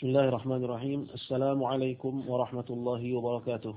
Bismillahirrahmanirrahim. Assalamualaikum warahmatullahi wabarakatuh.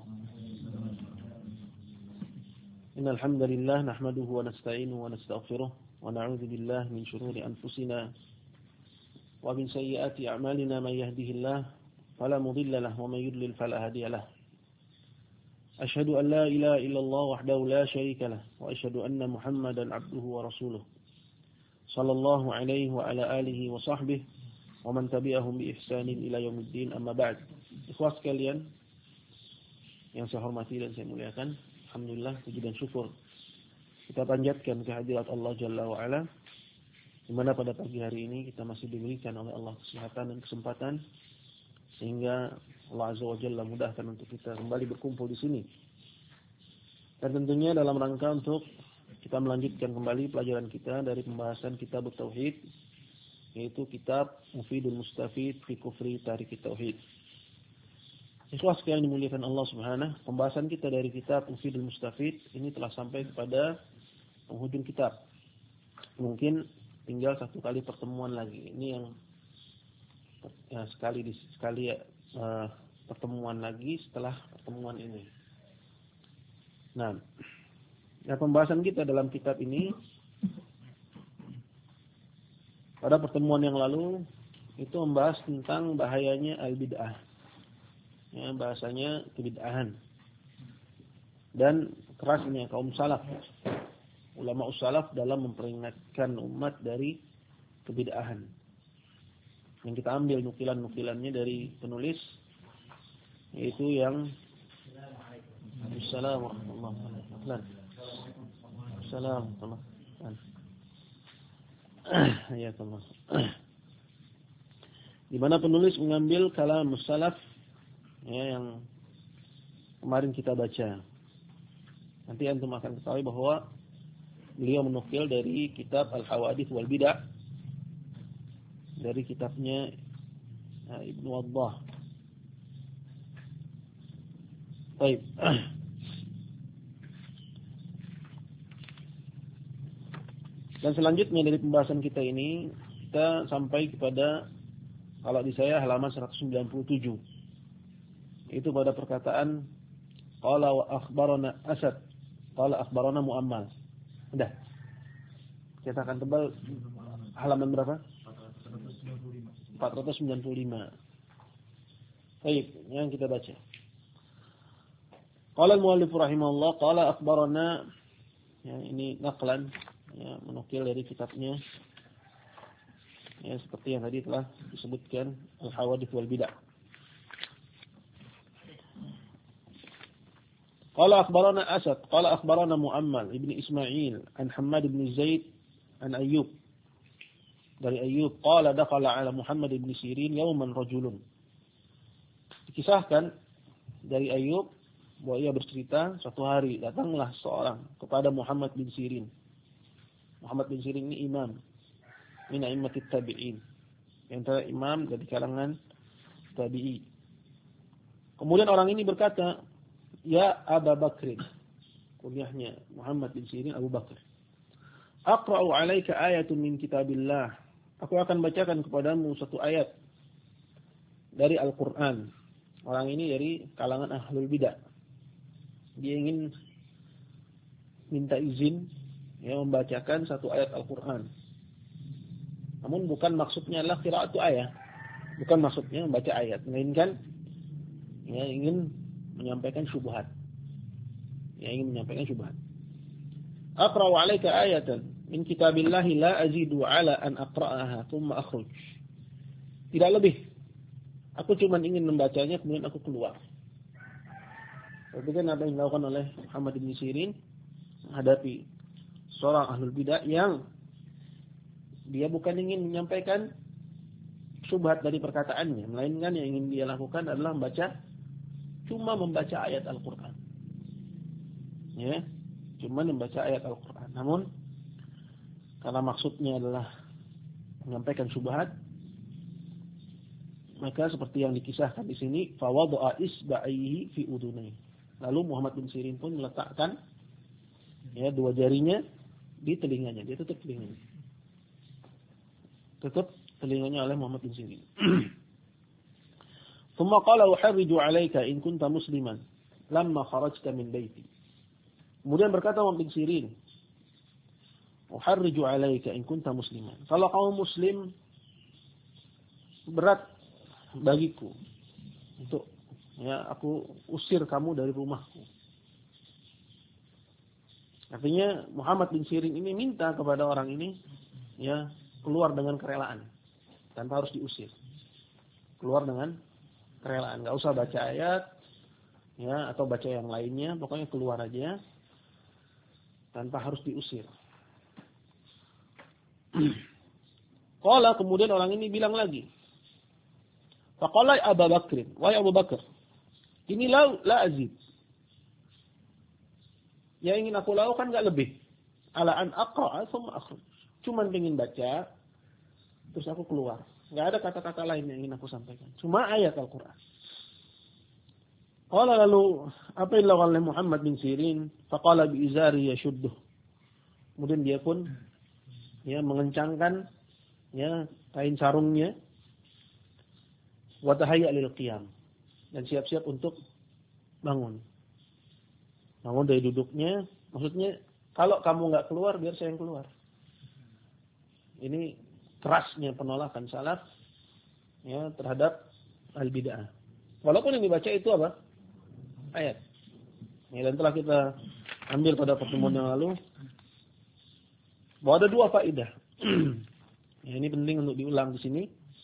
Innal hamdalillah nahmaduhu wa nasta'inuhu wa nastaghfiruh wa na'udzu billahi min shururi anfusina wa min sayyiati a'malina may yahdihillahu fala mudilla lahu wa may yudlil fala hadiya lahu. Asyhadu an la ilaha illallah wahdahu la syarika lahu wa asyhadu anna Muhammadan 'abduhu wa rasuluh. Sallallahu alaihi wa ala alihi wa sahbihi wa man tabi'ahum bi ihsanin ila yaumiddin, amma ba'd. Ikhwah sekalian yang saya hormati dan saya muliakan, alhamdulillah puji dan syukur kita panjatkan kehadirat Allah Jalla wa Ala, di mana pada pagi hari ini kita masih diberikan oleh Allah kesehatan dan kesempatan sehingga Allah Azza wa Jalla mudahkan untuk kita kembali berkumpul di sini. Dan tentunya dalam rangka untuk kita melanjutkan kembali pelajaran kita dari pembahasan kitab Tauhid, yaitu kitab Mufidul Mustafid fi Kufri Tarikit Tauhid. Ikhlas sekalian dimuliakan Allah Subhanahu, pembahasan kita dari kitab Mufidul Mustafid ini telah sampai kepada penghujung kitab. Mungkin tinggal satu kali pertemuan lagi. Ini yang sekali pertemuan lagi setelah pertemuan ini. Nah, pembahasan kita dalam kitab ini pada pertemuan yang lalu itu membahas tentang bahayanya al-bid'ah. Ya, bahasanya kebid'ahan. Dan kerasnya kaum salaf, ulama salaf dalam memperingatkan umat dari kebid'ahan. Yang kita ambil nukilan-nukilannya dari penulis, yaitu yang Assalamualaikum ya Allah. Di mana penulis mengambil kalam salaf ya, yang kemarin kita baca. Nanti antum akan ketahui bahwa beliau menukil dari kitab Al-Hawadits wal Bid'ah, dari kitabnya Ibnu Waddah. Baik. Dan selanjutnya dari pembahasan kita ini, kita sampai kepada, kalau di saya halaman 197. Itu pada perkataan qala wa akhbarana Asad, qala akhbarana Muammal. Sudah. Kita akan tebal halaman berapa? 495. Baik, yang kita baca. Qala al-muallif rahimahullah qala akhbarana, ya, ini naqlan, ya, menukil dari kitabnya, ya, seperti yang tadi telah disebutkan Al-Hawadits wal Bid'ah. Qala akhbarana Asad, qala akhbarana Muammal ibn Ismail an Hammad ibn Zaid an Ayyub. Dari Ayyub qala dakhala ala Muhammad ibn Sirin yawman rajulun. Dikisahkan dari Ayyub bahwa ia bercerita suatu hari datanglah seorang kepada Muhammad bin Sirin. Muhammad bin Sirin ini imam min a'immatit tabi'in, yang antara imam dari kalangan tabi'i. Kemudian orang ini berkata, "Ya Abu Bakr," kunyahnya Muhammad bin Sirin Abu Bakar, "Aqra'u 'alaika ayatun min kitabillah." Aku akan bacakan kepadamu satu ayat dari Al-Qur'an. Orang ini dari kalangan ahlul bidah. Dia ingin minta izin, ya, membacakan satu ayat Al-Quran. Namun bukan maksudnya adalah qiraatu ayat. Bukan maksudnya membaca ayat. Melainkan, ya, ingin menyampaikan syubhat. Ya, ingin menyampaikan syubhat. Aqra'u 'alaika ayatan min kitabillahi la azidu 'ala an aqra'aha thumma akhruj. Tidak lebih. Aku cuma ingin membacanya kemudian aku keluar. Berarti kan apa yang dilakukan oleh Muhammad bin Sirin menghadapi seorang ahlul bidah yang dia bukan ingin menyampaikan syubhat dari perkataannya, melainkan yang ingin dia lakukan adalah membaca ayat Al-Qur'an. Ya, cuma membaca ayat Al-Qur'an. Namun karena maksudnya adalah menyampaikan syubhat, maka seperti yang dikisahkan di sini, fa wada'a isba'ihi fi udunai. Lalu Muhammad bin Sirin pun meletakkan, ya, dua jarinya di telinganya. Dia tutup telinganya. Tutup telinganya oleh Muhammad bin Sirin. Thumma qala uharriju 'alaika in kunta musliman lamma kharajta min baiti. Kemudian berkata Muhammad bin Sirin, uharriju 'alaika in kunta musliman. Kalau kamu muslim, berat bagiku untuk aku usir kamu dari rumahku. Artinya Muhammad bin Sirin ini minta kepada orang ini keluar dengan kerelaan tanpa harus diusir. Keluar dengan kerelaan, enggak usah baca ayat atau baca yang lainnya, pokoknya keluar aja tanpa harus diusir. Qala, kemudian orang ini bilang lagi. Faqala Abu Bakr, wahai Abu Bakar, ini la azid. Yang ingin aku lakukan enggak lebih. Ala an aqra'a thumma akhruj. Cuman ingin baca terus aku keluar. Enggak ada kata-kata lain yang ingin aku sampaikan. Cuma ayat Al-Qur'an. Qala lalu apa yang dilakukan oleh Muhammad bin Sirin? Faqala bi izari yashudduh. Kemudian dia pun mengencangkan kain sarungnya wa tahayya lil qiyam, dan siap-siap untuk bangun. Bangun dari duduknya, maksudnya kalau kamu enggak keluar biar saya yang keluar. Ini kerasnya penolakan salaf terhadap al-bid'ah. Walaupun yang dibaca itu apa? Ayat. Dan telah kita ambil pada pertemuan yang lalu bahwa ada dua faedah. Ini penting untuk diulang di sini.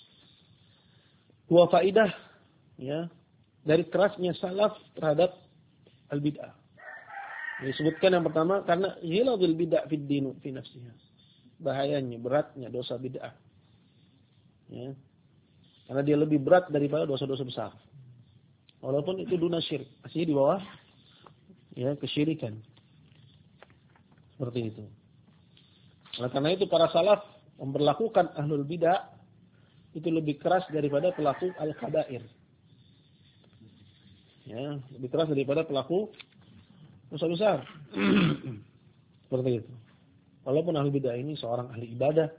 Dua faedah dari kerasnya salaf terhadap al-bid'ah. Disebutkan yang pertama karena ghiladul bid'ah fid din fi nafsiha. Bahayanya, beratnya dosa bid'ah. Karena dia lebih berat daripada dosa-dosa besar. Walaupun itu duna syirik, masih di bawah kesyirikan. Seperti itu. Oleh karena itu para salaf memperlakukan ahlul bid'ah itu lebih keras daripada pelaku al-kabair. Lebih keras daripada pelaku dosa besar. Seperti itu. Walaupun ahli bid'ah ini seorang ahli ibadah,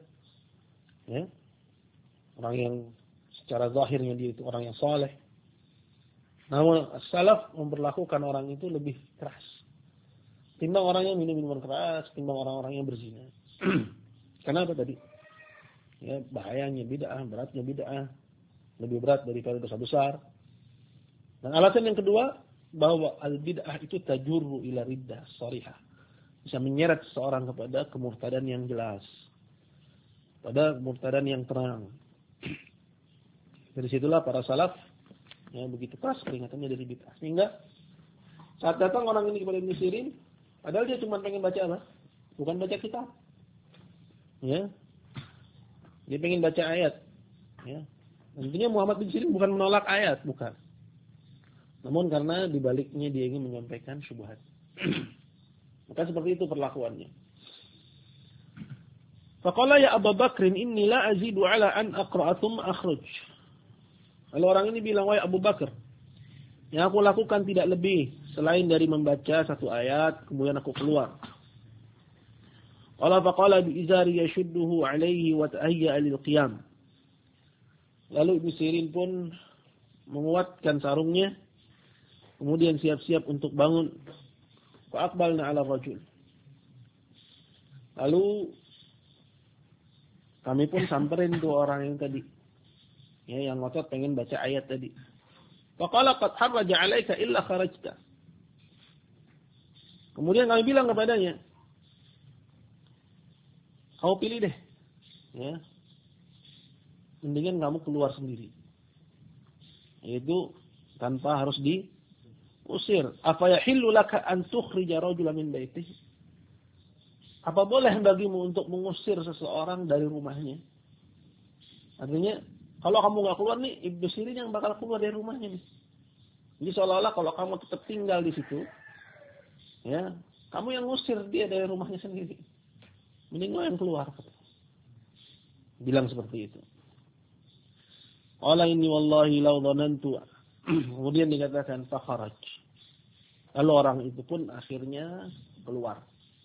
orang yang secara zahirnya dia itu orang yang saleh, namun salaf memperlakukan orang itu lebih keras timbang orang yang minum minuman keras, timbang orang-orang yang berzina. Kenapa tadi? Bahayanya bid'ah, beratnya bid'ah, lebih berat daripada dosa besar. Dan alasan yang kedua, bahwa al-bid'ah itu tajurru ila riddah sharihah. Bisa menyeret seseorang kepada kemurtadan yang jelas. Pada kemurtadan yang terang. Dari situlah para salaf begitu keras peringatannya dari bid'ah. Sehingga saat datang orang ini kepada Ibnu Sirin, padahal dia cuma pengen baca apa? Bukan baca kitab. Dia pengen baca ayat. Tentunya Muhammad bin Sirin bukan menolak ayat, bukan. Namun karena dibaliknya dia ingin menyampaikan syubhat. Maka seperti itu perlakuannya. Faqala ya Abu Bakr inni la azidu ala an aqra'a thumma akhruj. Lalu orang ini bilang, wahai Abu Bakar, yang aku lakukan tidak lebih selain dari membaca satu ayat kemudian aku keluar. Qala faqala bi izari yashudduhu alayhi wa tahayya lil qiyam. Lalu Ibnu Sirin pun menguatkan sarungnya, kemudian siap-siap untuk bangun. Fa aqbalna 'ala rajul. Lalu kami pun samperin tuh orang yang tadi. Yang ngotot pengen baca ayat tadi. Fa qala qad harraja 'alaika illa kharajta. Kemudian kami bilang kepadanya, kau pilih deh. Mendingan kamu keluar sendiri. Yaitu tanpa harus diusir. Apa yahillu laka an tukhrija rajulan min baitihi? Apa boleh bagimu untuk mengusir seseorang dari rumahnya? Artinya, kalau kamu enggak keluar nih, Ibnu Sirin yang bakal keluar dari rumahnya nih. Jadi seolah-olah kalau kamu tetap tinggal di situ, kamu yang ngusir dia dari rumahnya sendiri. Mending lo yang keluar. Bilang seperti itu. Qala inni wallahi law dhanantu. Kemudian dikatakan fakharaj. Lalu orang itu pun akhirnya keluar.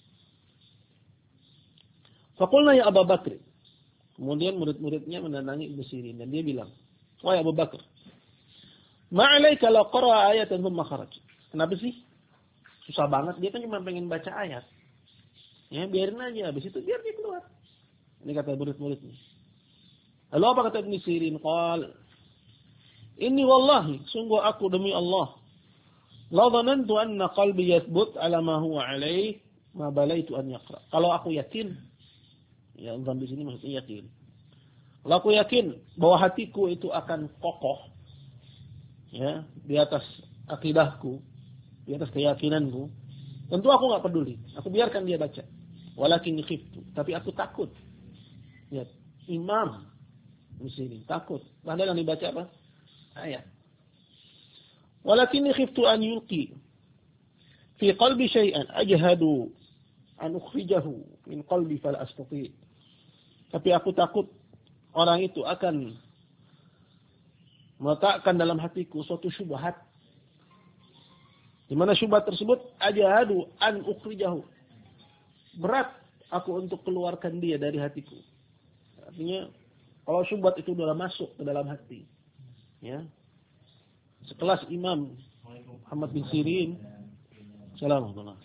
Faqulna ya Abu Bakr. Kemudian murid-muridnya mendatangi Ibnu Sirin dan dia bilang, wahai Abu Bakar, Ma'alaika la qara'a ayatan thumma kharaj. Kenapa sih? Susah banget, dia kan cuma pengen baca ayat. Ya, biarin aja, habis itu biar dia keluar. Ini kata murid-muridnya. Lalu apa kata Ibn Sirin? Qal, inni wallahi, sungguh aku demi Allah, la dhanantu anna qalbi yathbut ala ma huwa alaih, ma balaitu an yaqra. Kalau aku yakin, ya dhan di sini maksudnya yakin. Kalau aku yakin bahwa hatiku itu akan kokoh, ya, di atas akidahku, di atas keyakinanku, tentu aku nggak peduli. Aku biarkan dia baca. Walakin khiftu, tapi aku takut. Ya, imam di sini takut. Padahal yang dibaca apa? Ayat. Walakin khiftu an yulqi fi qalbi syai'an ajhadu an ukhrijahu min qalbi fala astati. Tapi aku takut orang itu akan meletakkan dalam hatiku suatu syubhat, di mana syubhat tersebut ajhadu an ukhrijahu, berat aku untuk keluarkan dia dari hatiku. Artinya kalau syubhat itu sudah masuk ke dalam hati, ya, sekelas Imam Muhammad bin Sirin, Assalamualaikum.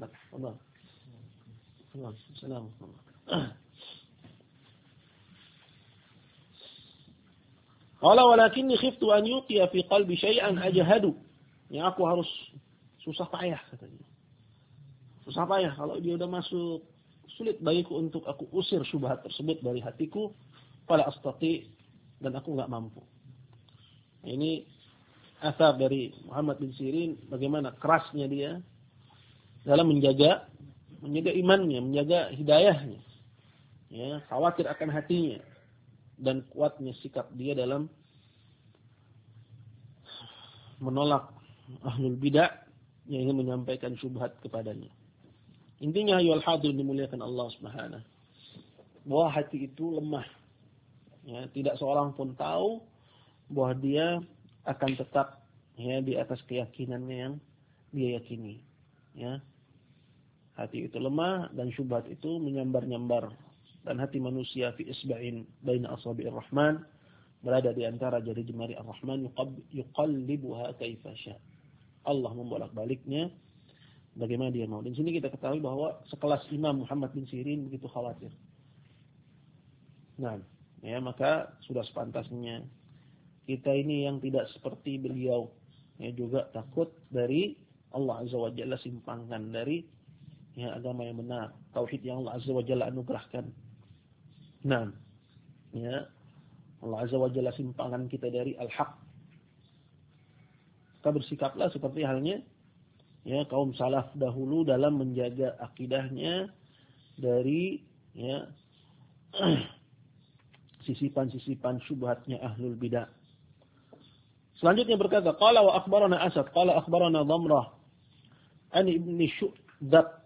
Qala walakinni khiftu an yuqiya fi qalbi syai'an ajhadu. Yang aku harus susah payah katanya. Susah payah kalau dia udah masuk, sulit bagiku untuk aku usir syubhat tersebut dari hatiku, fala astati, dan aku enggak mampu. Ini asar dari Muhammad bin Sirin, bagaimana kerasnya dia dalam menjaga imannya, menjaga hidayahnya. Ya, khawatir akan hatinya. Dan kuatnya sikap dia dalam menolak ahlul bidah yang ingin menyampaikan syubhat kepadanya. Intinya ayyuhal hadir dimuliakan Allah Subhanahu, bahwa hati itu lemah. Ya, tidak seorang pun tahu bahwa dia akan tetap, ya, di atas keyakinannya yang dia yakini. Ya. Hati itu lemah dan syubhat itu menyambar-nyambar. Dan hati manusia fi isba'in baina asabi'ir rahman, berada di antara jari jemari ar-Rahman, yuqallibuha kaifa sya. Allah membolak-baliknya bagaimana dia mau. Dan sini kita ketahui bahwa sekelas Imam Muhammad bin Sirin begitu khawatir. Nah, ya, maka sudah sepantasnya kita ini yang tidak seperti beliau, ya, juga takut dari Allah Azza wa Jalla simpangkan dari, ya, agama yang benar, tauhid yang Allah Azza wa Jalla anugerahkan. Nah, ya, Allah Azza wa Jalla simpangan kita dari al-haq. Kita bersikaplah seperti halnya, ya, kaum salaf dahulu dalam menjaga akidahnya dari, ya, sisipan-sisipan syubhatnya ahlul bidah. Selanjutnya berkata, qala wa akhbarana Asad, qala akhbarana Dhamrah an ibni Syudab,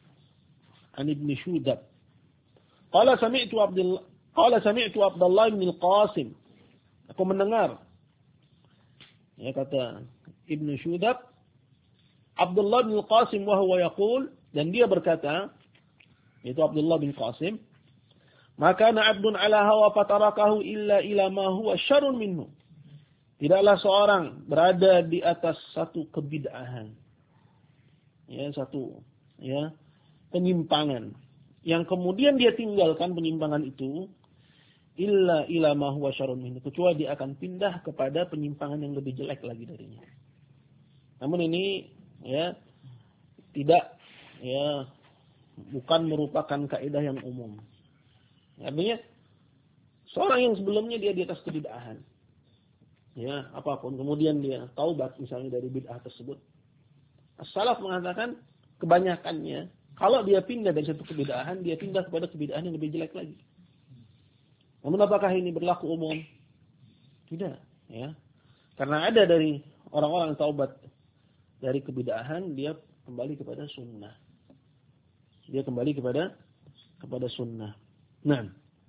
Qala sami'tu Abdullah bin Al-Qasim. Aku mendengar, ya, kata Ibnu Syudab, Abdullah bin Al-Qasim wa huwa yaqul, dan dia berkata, yaitu Abdullah bin Qasim, maka na 'abdun 'ala hawa fatarakahu illa ila ma huwa syarrun minhu. Tidaklah seorang berada di atas satu kebid'ahan, ya, satu, ya, penyimpangan, yang kemudian dia tinggalkan penyimpangan itu, illa ila ma huwa syarrun minhu, kecuali dia akan pindah kepada penyimpangan yang lebih jelek lagi darinya. Namun ini, ya, tidak, ya, bukan merupakan kaidah yang umum. Artinya seorang yang sebelumnya dia di atas kebid'ahan, ya, apapun, kemudian dia taubat misalnya dari bid'ah tersebut, as-salaf mengatakan kebanyakannya kalau dia pindah dari satu kebid'ahan, dia pindah kepada kebid'ahan yang lebih jelek lagi. Namun apakah ini berlaku umum? Tidak, ya. Karena ada dari orang-orang yang taubat dari kebid'ahan, dia kembali kepada sunnah. Dia kembali kepada sunnah. Nah,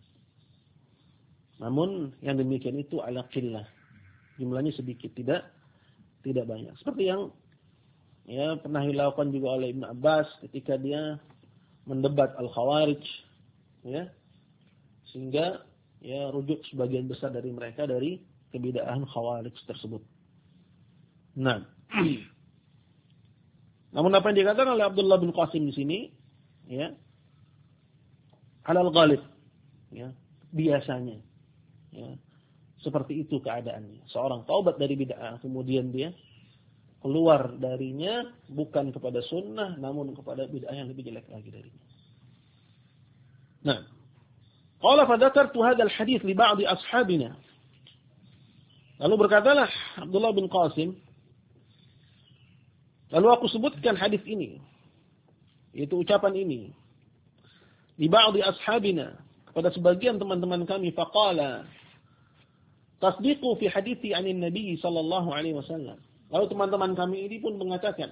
namun yang demikian itu ala qillah. Jumlahnya sedikit, tidak banyak. Seperti yang, ya, pernah dilakukan juga oleh Ibn Abbas ketika dia mendebat Al-Khawarij, ya, sehingga, ya, rujuk sebagian besar dari mereka dari kebid'ahan Khawarij tersebut. Nah. Namun apa yang dikatakan oleh Abdullah bin Qasim di sini, ya, alal ghalib, ya, biasanya, ya, seperti itu keadaannya. Seorang taubat dari bid'ah, kemudian dia keluar darinya bukan kepada sunnah, namun kepada bid'ah yang lebih jelek lagi darinya. Nah, qala fadzakartu hadzal hadits li ba'd ashabina. Lalu berkatalah Abdullah bin Qasim, lalu aku sebutkan hadis ini, yaitu ucapan ini, li ba'd ashabina, kepada sebagian teman-teman kami, faqala tasdiqu fi hadithi 'anil nabi sallallahu alaihi wasallam. Lalu teman-teman kami ini pun mengatakan,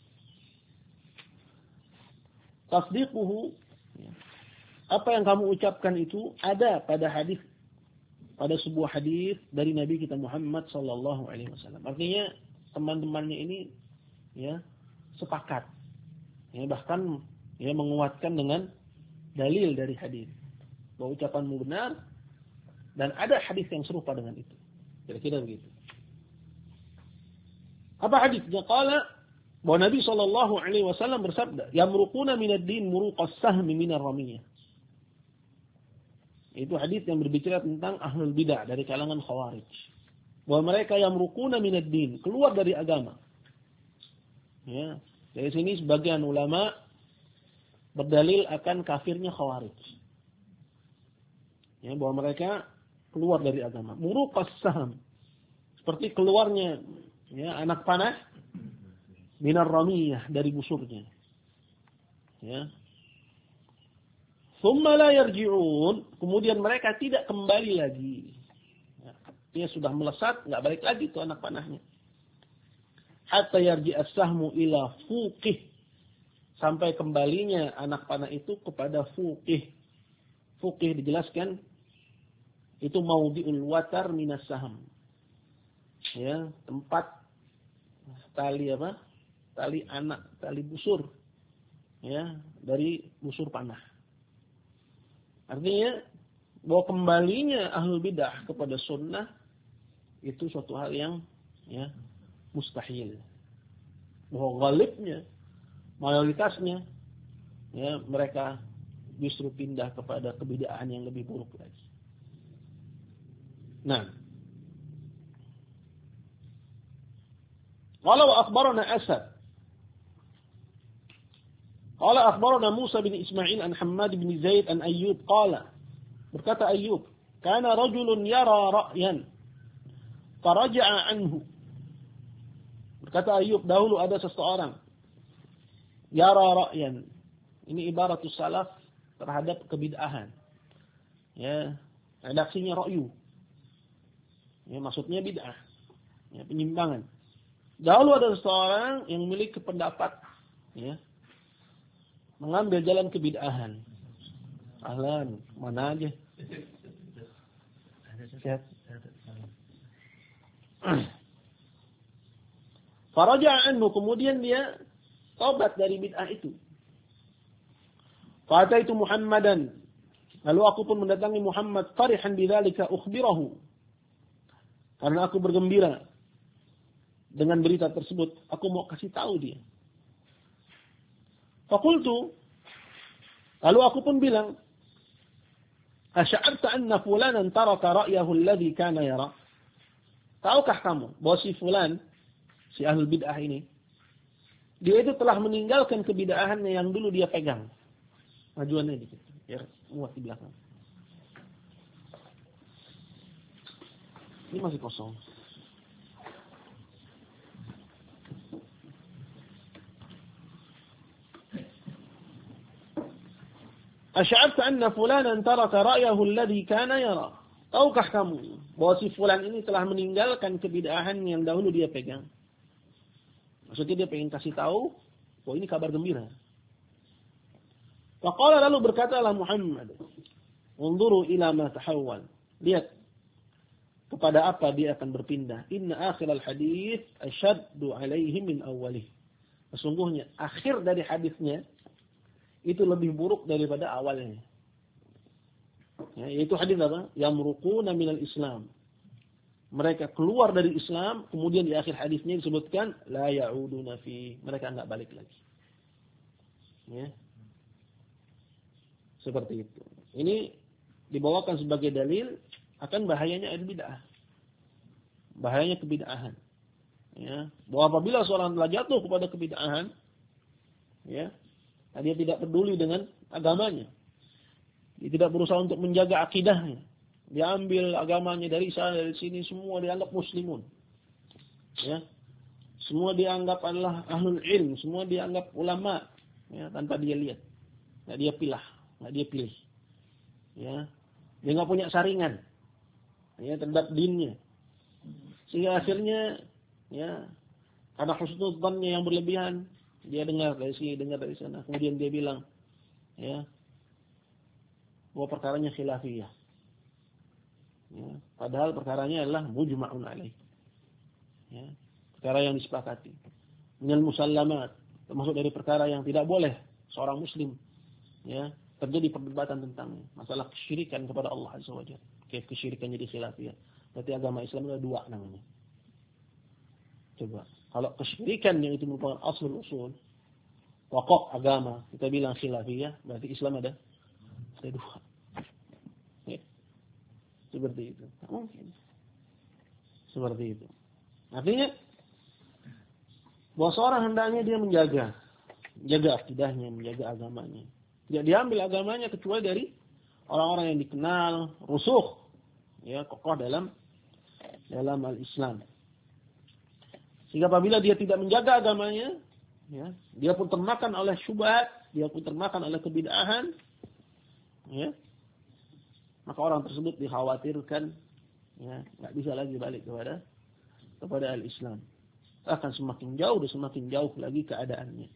tasdiquhu, apa yang kamu ucapkan itu ada pada hadis, pada sebuah hadis dari Nabi kita Muhammad sallallahu alaihi wasallam. Artinya teman-temannya ini, ya, sepakat, ya, bahkan, ya, menguatkan dengan dalil dari hadis bahwa ucapanmu benar dan ada hadis yang serupa dengan itu. Kira-kira begitu. Apa hadisnya? Qala bahwa Nabi sallallahu alaihi wasallam bersabda, "Yamruquna minad din muruqas sahmi minar ramiyah." Itu hadis yang berbicara tentang ahlul bidah dari kalangan khawarij. Bahwa mereka yamruquna minad din, keluar dari agama. Ya, dari sini sebagian ulama berdalil akan kafirnya khawarij. Ya, bahwa mereka keluar dari agama. Muruqas sahm, seperti keluarnya, ya, anak panah minar ramiyah, dari busurnya. Ya. Tsumma la yarji'un, kemudian mereka tidak kembali lagi. Ya, dia sudah melesat, enggak balik lagi tuh anak panahnya. Hatta yarji'as sahmu ila fuqih, sampai kembalinya anak panah itu kepada fuqih. Fuqih dijelaskan itu maudhi'ul watar minas saham. Ya, tempat tali apa? Tali anak, tali busur. Ya, dari busur panah. Artinya bahwa kembalinya ahlul bidah kepada sunnah itu suatu hal yang, ya, mustahil. Bahwa ghalibnya, mayoritasnya, ya, mereka justru pindah kepada kebid'ahan yang lebih buruk lagi. Nah, walau akhbarana Asad, qala akhbarana Musa bin Ismail an Hammad bin Zaid an Ayyub qala, berkata Ayyub, kana rajulun yara ra'yan faraja'a anhu. Berkata Ayyub, dahulu ada seseorang yara ra'yan. Ini ibaratus salaf terhadap kebid'ahan. Ya, redaksinya ra'yu. Ya, maksudnya bid'ah. Ya, penyimpangan. Dahulu ada seseorang yang memiliki pendapat, ya, mengambil jalan kebid'ahan. Ahlan, mana aja. Sehat. Faraja'a anhu, kemudian dia taubat dari bid'ah itu. Fataitu Muhammadan, lalu aku pun mendatangi Muhammad, farihan bidzalika ukhbirahu, karena aku bergembira dengan berita tersebut, aku mau kasih tahu dia. Faqultu, lalu aku pun bilang, asy'arta anna fulanan taraka ra'yahu alladhi kana yara? Tahukah kamu bahwa si fulan, si ahlul bid'ah ini, dia itu telah meninggalkan kebid'ahannya yang dulu dia pegang. Majuannya dikit, biar muat di belakang. Ini masih kosong. Asy'arta anna fulanan taraka ra'yahu alladhi kana yara? Tahukah kamu bahwa si fulan ini telah meninggalkan kebid'ahan yang dahulu dia pegang? Maksudnya dia pengen kasih tahu bahwa ini kabar gembira. Faqala, lalu berkatalah Muhammad, unzuru ila ma tahawwal. Lihat kepada apa dia akan berpindah. Inna akhiral hadits asyaddu alaihi min awwalih. Sesungguhnya akhir dari hadisnya itu lebih buruk daripada awalnya. Ya, yaitu hadis apa? Yamruquna minal Islam. mereka keluar dari Islam, kemudian di akhir hadisnya disebutkan la ya'uduna fi, mereka enggak balik lagi. Ya. Seperti itu. Ini dibawakan sebagai dalil akan bahayanya bid'ah. Bahayanya kebid'ahan. Ya, bahwa apabila seorang telah jatuh kepada kebid'ahan, ya, dia tidak peduli dengan agamanya. Dia tidak berusaha untuk menjaga akidahnya. Dia ambil agamanya dari sana, dari sini, semua dianggap muslimun. Ya. Semua dianggap adalah ahlul ilm, semua dianggap ulama, ya, tanpa dia lihat. Enggak dia pilih. Ya. Dia enggak punya saringan. Ya, terhadap dinnya. Sehingga akhirnya, ya, karena husnudzannya yang berlebihan, dia dengar dari sini, dengar dari sana. Kemudian dia bilang, ya, bahwa perkaranya khilafiyah. Ya, padahal perkaranya adalah mujma'un alaih. Ya, perkara yang disepakati. Minal musallamat, termasuk dari perkara yang tidak boleh seorang muslim, ya, terjadi perdebatan tentangnya. Masalah kesyirikan kepada Allah Azza wa Jalla. Kayak kesyirikan jadi khilafiyah. Berarti agama Islam ada dua namanya. Coba, kalau kesyirikan yang itu merupakan usul, pokok agama, kita bilang khilafiyah, berarti Islam ada dua. Ya. Seperti itu. Mungkin. Seperti itu. Artinya, bahwa seorang hendaknya dia menjaga akidahnya, menjaga agamanya. Tidak diambil agamanya kecuali dari orang-orang yang dikenal, rusukh, ya, kokoh dalam al-Islam. Sehingga apabila dia tidak menjaga agamanya, ya, dia pun termakan oleh syubhat, dia pun termakan oleh kebid'ahan, ya, maka orang tersebut dikhawatirkan, ya, nggak bisa lagi balik kepada al-Islam. Akan semakin jauh lagi keadaannya.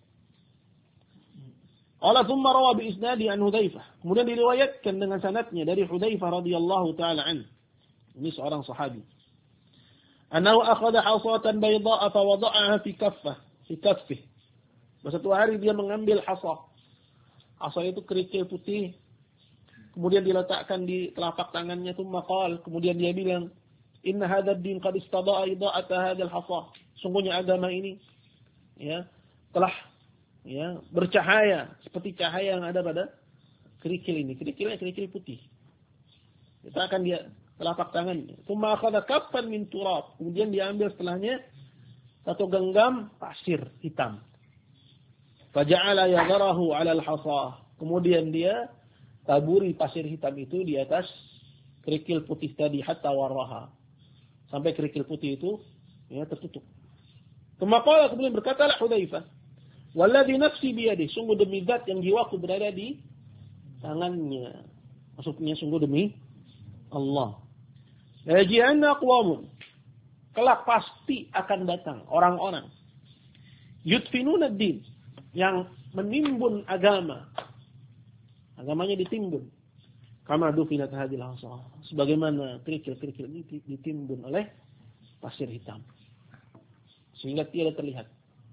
Qala thumma rawa bi isnadi an Hudzaifah. Kemudian diriwayatkan dengan sanadnya dari Hudzaifah radhiyallahu taala an. Ini seorang sahabi. Annahu akhadha hasatan bayda'a fa wada'aha fi kaffih. Suatu hari dia mengambil hasa. Hasa itu kerikil putih. Kemudian diletakkan di telapak tangannya, tsumma qala, kemudian dia bilang, "Inna hadzal din qad istada'a ida'ata hadzal hasa." Sungguhnya agama ini, ya, telah, ya, bercahaya seperti cahaya yang ada pada kerikil ini. Kerikilnya kerikil putih. Letakkan dia telapak tangannya. Tsumma akhadha kaffan min turab. Kemudian dia ambil setelahnya satu genggam pasir hitam. Faja'ala yadharahu 'ala al-hasa. Kemudian dia taburi pasir hitam itu di atas kerikil putih tadi hatta waraha. Sampai kerikil putih itu, ya, tertutup. Qala, kemudian berkatalah Hudzaifah, "Walladzi nafsi biyadihi, sungguh demi zat yang jiwaku berada di tangannya." Maksudnya sungguh demi Allah. Yaji'anna aqwamun, kelak pasti akan datang orang-orang yudfinuna ad-din, yang menimbun agama. Agamanya ditimbun. Kama dufinat hadhil hasa, sebagaimana kerikil-kerikil ini ditimbun oleh pasir hitam. Sehingga tidak terlihat.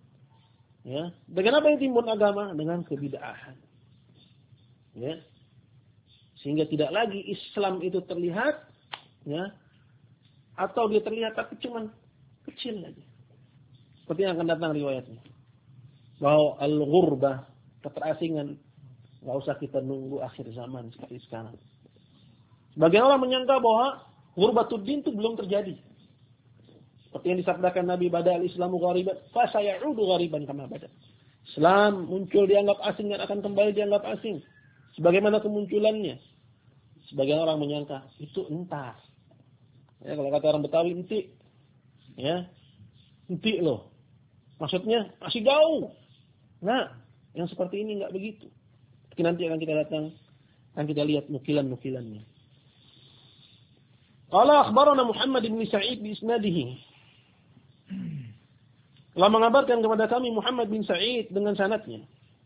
Ya, dengan apa yang ditimbun agama? Dengan kebid'ahan. Ya. Sehingga tidak lagi Islam itu terlihat, ya, atau dia terlihat tapi cuman kecil aja. Seperti yang akan datang riwayatnya. Bahwa al-ghurbah, keterasingan, enggak usah kita nunggu akhir zaman seperti sekarang. Sebagian orang menyangka bahwa ghurbatud din itu belum terjadi. Seperti yang disabdakan Nabi, badal Islamu ghariban fa sayaudu ghariban kama bada. Islam muncul dianggap asing dan akan kembali dianggap asing. Sebagaimana kemunculannya. Sebagian orang menyangka itu entar. Ya, kalau kata orang Betawi, entik. Ya. Entik loh. Maksudnya masih jauh. Nah, yang seperti ini enggak begitu. Nanti akan kita datang, akan kita lihat nukilan-nukilannya. Qala akhbarana Muhammad bin Sa'id bi isnadihi. Telah mengabarkan kepada kami Muhammad bin Sa'id dengan sanadnya.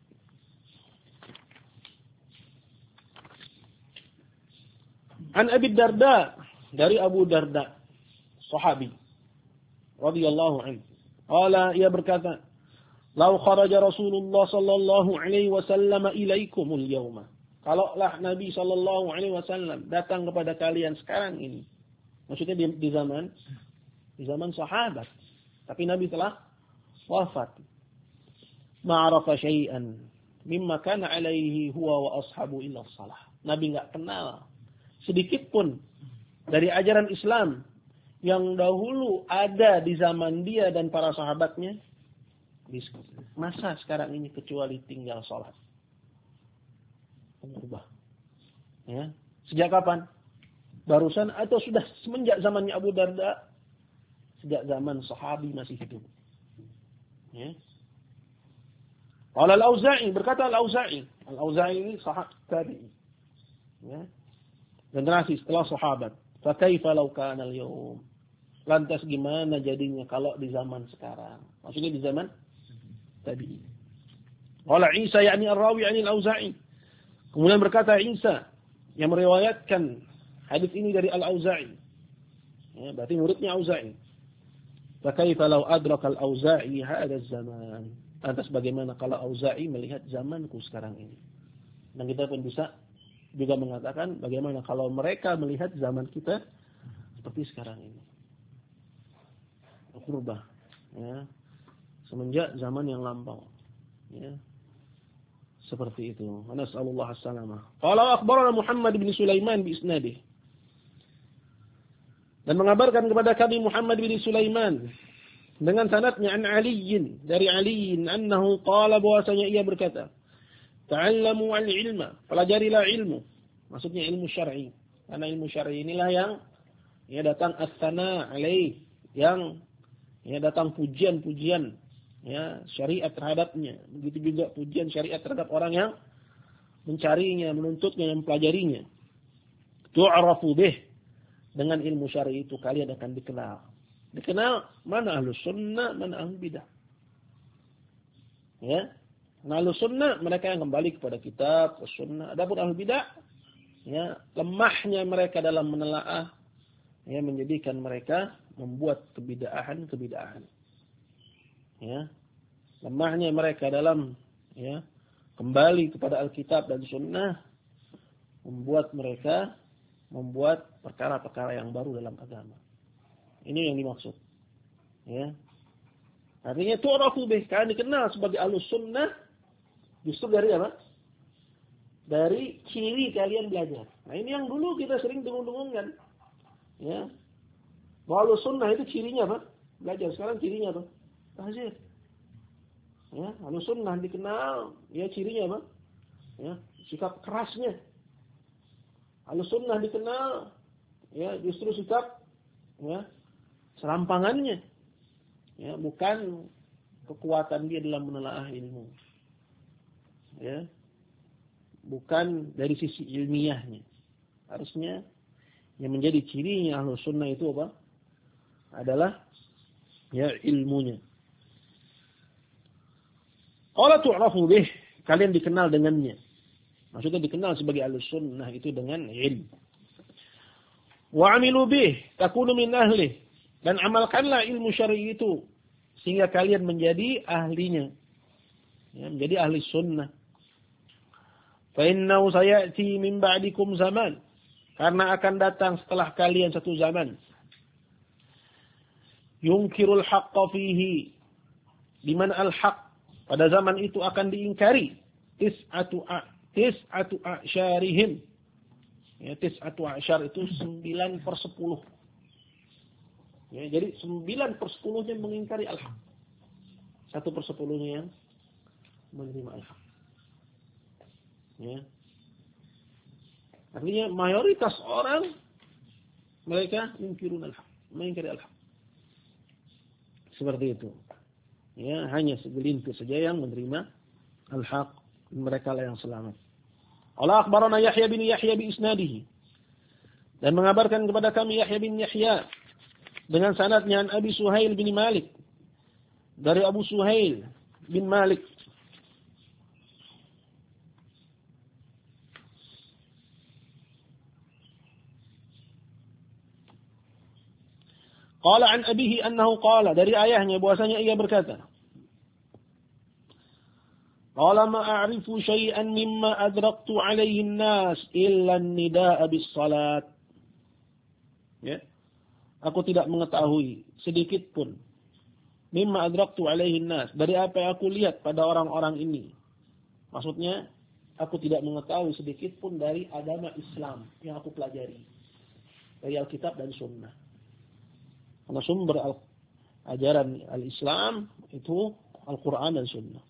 An Abi Darda, dari Abu Darda, sahabi radhiyallahu anhu. Qala, ia berkata, "Lau kharaja Rasulullah sallallahu alaihi wasallam ilaikumul yawma." Kalaulah Nabi sallallahu alaihi wasallam datang kepada kalian sekarang ini, Maksudnya di zaman sahabat. Tapi Nabi telah wafat. Ma'arafa syai'an mimma kana alaihi huwa wa ashabu illa shalah. Nabi enggak kenal sedikit pun dari ajaran Islam yang dahulu ada di zaman dia dan para sahabatnya di masa sekarang ini kecuali tinggal salat. Berubah. Ya. Sejak kapan? Barusan atau sudah semenjak zamannya Abu Darda? Sejak zaman sahabi masih hidup. Ya. Qala Al-Auza'i, berkata Al-Auza'i. Al-Auza'i ini sahabat tabi'i. Ya. Generasi setelah sahabat. Fa kaifa law kana al-yawm? Lantas gimana jadinya kalau di zaman sekarang? Maksudnya di zaman tabi'i. Qala Isa yakni ar-rawi 'an Al-Auza'i. Kemudian berkata Isa yang meriwayatkan hadis ini dari Al-Auza'i. Ya, berarti muridnya Auza'i. Fa kaifa law adraka Al-Auza'i hadha az-zaman? Lantas bagaimana kalau Auza'i melihat zamanku sekarang ini? Dan kita pun bisa juga mengatakan bagaimana kalau mereka melihat zaman kita seperti sekarang ini. Berubah. Ya. Semenjak zaman yang lampau. Ya. Seperti itu. Nas'alullah as-salamah. Qala akhbarana Muhammad bin Sulaiman bi isnadih. Dan mengabarkan kepada kami Muhammad bin Sulaiman dengan sanadnya an Ali dari Ali annahu qala bahwasanya ia berkata, ta'allamu al-ilma, pelajarilah ilmu. Maksudnya ilmu syar'i. Karena ilmu syar'i inilah yang ya datang as-sana alaih, yang ya datang pujian-pujian ya syariat terhadapnya. Begitu juga pujian syariat terhadap orang yang mencarinya, menuntutnya, yang mempelajarinya. Tu'rafu bih, dengan ilmu syar'i itu kalian akan dikenal. Dikenal mana ahlus sunnah, mana ahlul bidah. Ya. Nah, ahlus sunnah mereka yang kembali kepada kitab, sunnah. Adapun ahlul bidah ya lemahnya mereka dalam menelaah ya menjadikan mereka membuat kebid'ahan. Ya. Lemahnya mereka dalam ya kembali kepada Alkitab dan Sunnah membuat mereka membuat perkara-perkara yang baru dalam agama. Ini yang dimaksud. Ya. Artinya tu'rafu bih, kalian dikenal sebagai Ahlus Sunnah justru dari apa? Dari ciri kalian belajar. Nah, ini yang dulu kita sering dengung-dengungkan. Ya. Bahwa Ahlus Sunnah itu cirinya apa? Belajar. Sekarang cirinya apa? Tahzir. Ya, Ahlus Sunnah dikenal, ya cirinya apa? Ya, sikap kerasnya. Ahlus Sunnah dikenal, ya justru sikap, ya serampangannya, ya bukan kekuatan dia dalam menelaah ilmu, ya bukan dari sisi ilmiahnya. Harusnya yang menjadi cirinya Ahlus Sunnah itu apa? Adalah ya ilmunya. Qala tu'rafu bih, kalian dikenal dengannya. Maksudnya dikenal sebagai Ahlus Sunnah itu dengan ilmu. Wa 'amilu bih, takunu min ahli, dan amalkanlah ilmu syar'i itu sehingga kalian menjadi ahlinya. Ya, menjadi ahli sunnah. Fa innahu sayati min ba'dikum zaman, karena akan datang setelah kalian satu zaman. Yunkirul haqqa fihi, di mana al-haq pada zaman itu akan diingkari. Tis'atu a'syarihim. Ya, tis'atu a'syar itu 9/10. Ya, jadi 9/10-nya mengingkari al-haq. 1/10-nya yang menerima al-haq. Ya. Artinya mayoritas orang mereka mungkirun al-haq, mengingkari al-haq. Seperti itu. Ya, hanya segelintir saja yang menerima al-haq, mereka lah yang selamat. Allah akhbarana Yahya bin Yahya bi isnadihi, dan mengabarkan kepada kami Yahya bin Yahya dengan sanadnya an Abi Suhail bin Malik, dari Abu Suhail bin Malik qala an abihi annahu qala, dari ayahnya bahwasanya ia berkata, qala ma a'rifu syai'an mimma adraktu alaihi an-nas illa an-nidaa bis-salat. Ya. aku tidak mengetahui sedikit pun mimma adraktu alaihi nas, dari apa yang aku lihat pada orang-orang ini. Maksudnya, aku tidak mengetahui sedikit pun dari agama Islam yang aku pelajari dari Alkitab dan Sunnah. Karena sumber ajaran al-Islam itu Al-Quran dan Sunnah.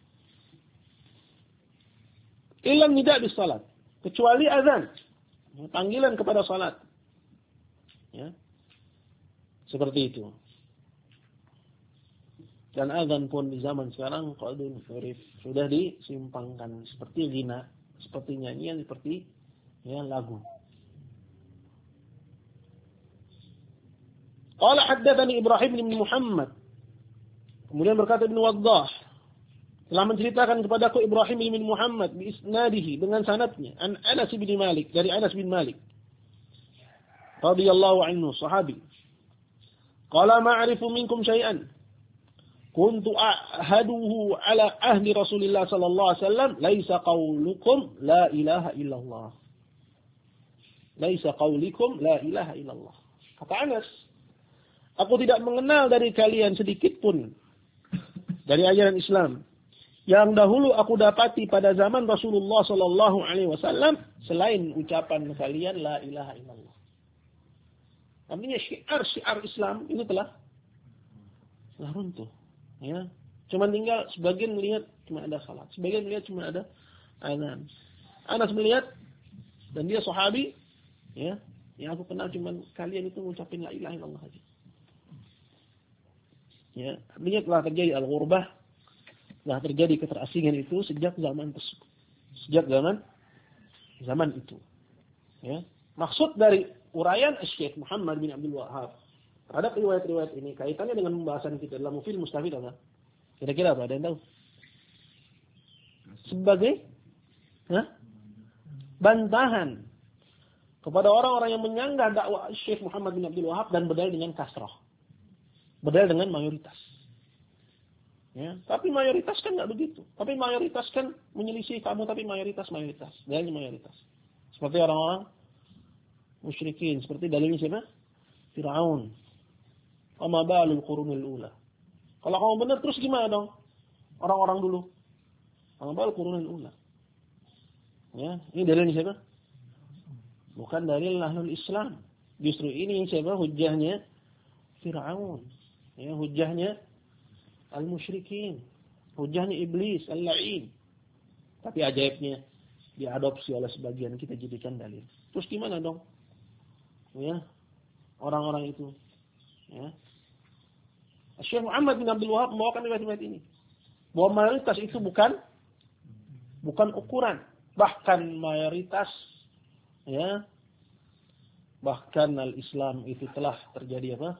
Ilam nida' bis salat, kecuali azan, panggilan kepada salat. Ya. Seperti itu. Dan azan pun di zaman sekarang qadun huruf sudah disimpangkan, seperti ghina, seperti nyanyian, seperti ya lagu. Qala haddatsani Ibrahim bin Muhammad. Kemudian berkata Ibnu Waddah, telah menceritakan kepadaku Ibrahim bin Muhammad bi isnadihi, dengan sanadnya, an Anas bin Malik, dari Anas bin Malik radhiyallahu anhu, sahabi. Qala ma'rifu minkum syai'an kuntu ahaduhu ala ahli Rasulillah sallallahu alaihi wasallam, laisa qaulukum la ilaha illallah. Laisa qaulukum la ilaha illallah. Kata Anas, aku tidak mengenal dari kalian sedikit pun dari ajaran Islam yang dahulu aku dapati pada zaman Rasulullah sallallahu alaihi wasallam selain ucapan kalian la ilaha illallah. Artinya syiar Islam ini telah runtuh. Ya, cuma tinggal sebagian melihat cuma ada salat, sebagian melihat cuma ada azan. Anas melihat dan dia sahabi, ya, yang aku kenal cuma kalian itu mengucapin la ilaha illallah aja. Ya, artinya telah terjadi al-ghurbah, telah terjadi keterasingan itu sejak zaman tersebut, sejak zaman itu. Ya, maksud dari uraian Syekh Muhammad bin Abdul Wahhab terhadap riwayat-riwayat ini kaitannya dengan pembahasan kita dalam Mufid Mustafid apa? Kira-kira apa? Ada yang tahu? Sebagai bantahan kepada orang-orang yang menyanggah dakwah Syekh Muhammad bin Abdul Wahhab dan berdalil dengan kasrah. Berdalil dengan mayoritas. Ya, tapi mayoritas kan enggak begitu. Tapi mayoritas kan menyelisih kamu, tapi mayoritas. Dalilnya mayoritas. Seperti orang-orang musyrikin, seperti dalilnya siapa? Fir'aun. Amma balul qurunil ula. Kalau kamu benar terus gimana dong? Orang-orang dulu. Amma balul qurunil ula. Ya, ini dalilnya siapa? Bukan dalil ahlul Islam. Justru ini siapa? Hujjahnya Fir'aun. Ya, hujjahnya al-musyrikin. Hujjahnya iblis, al-la'in. Tapi ajaibnya diadopsi oleh sebagian kita jadikan dalil. Terus gimana dong? Ya, orang-orang itu. Ya. Syekh Muhammad bin Abdul Wahhab membawakan riwayat ini bahwa mayoritas itu bukan ukuran, bahkan mayoritas, ya, bahkan al-Islam itu telah terjadi apa?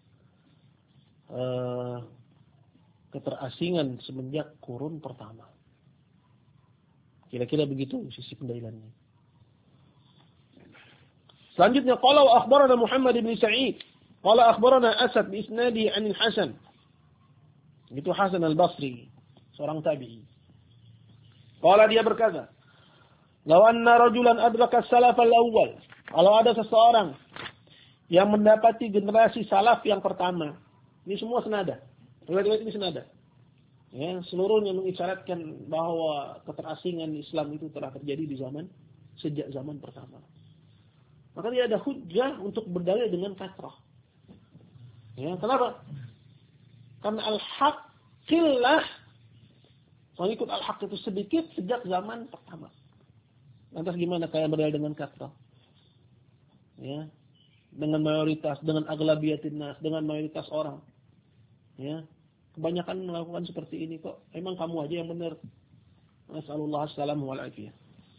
Keterasingan semenjak kurun pertama. Kira-kira begitu sisi pendalilannya. Selanjutnya qala wa akhbarana Muhammad bin Sa'id qala akhbarana Asad bi isnadi 'an al-Hasan. Itu Hasan al-Basri, seorang tabi'i. Qala dia berkata, "Law anna rajulan adraka as-salaf al-awwal." Kalau ada seseorang yang mendapati generasi salaf yang pertama. Ini semua senada. Riwayat ini senada. Ya, seluruhnya mengisyaratkan bahwa keterasingan Islam itu telah terjadi di sejak zaman pertama. Maka dia ada hujjah untuk berdalil dengan kasrah. Ya, kenapa? Karena al-haq qillah. Pengikut al-haq itu sedikit sejak zaman pertama. Lantas gimana kalian berdalil dengan kasrah? Ya, dengan mayoritas, dengan aglabiyatin nas, dengan mayoritas orang. Ya, kebanyakan melakukan seperti ini kok. Emang kamu aja yang benar. Nasallallahu alaihi wal afiyah.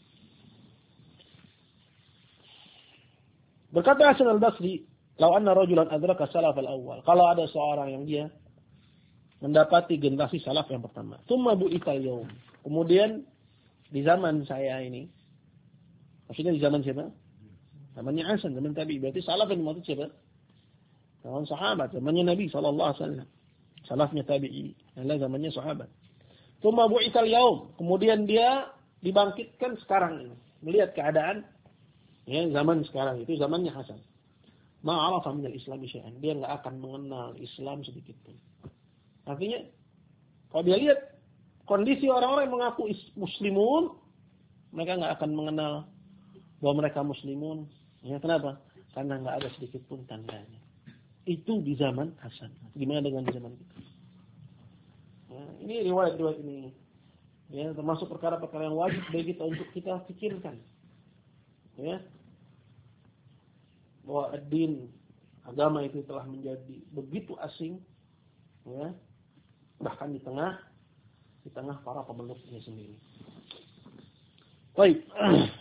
Berkata Hasan al-Basri, "Lau anna rajulan adraka salaf al-awwal." Kalau ada seorang yang dia mendapati generasi salaf yang pertama. Tsumma bu'itsal yaum. Kemudian di zaman saya ini, maksudnya di zaman siapa? Zamannya Hasan, zaman tabi. Berarti salaf yang dimaksud siapa? Zaman sahabat, zamannya Nabi sallallahu alaihi wasallam. Salafnya tabi'i, adalah zamannya sahabat. Tsumma bu'itsal yaum. Kemudian dia dibangkitkan sekarang ini. Melihat keadaan ya zaman sekarang itu zamannya Hasan. ma'arafa minal Islam syai'an. Dia enggak akan mengenal Islam sedikit pun. Artinya kalau dia lihat kondisi orang-orang yang mengaku muslimun, mereka enggak akan mengenal bahwa mereka muslimun. Ya, kenapa? Karena enggak ada sedikit pun tandanya. Itu di zaman Hasan. Gimana dengan di zaman kita? Ya, ini riwayat-riwayat ini. Ya, termasuk perkara-perkara yang wajib bagi kita untuk kita pikirkan. Ya. Bahwa ad-din, agama itu telah menjadi begitu asing, ya, bahkan di tengah para pemeluknya sendiri. Baik.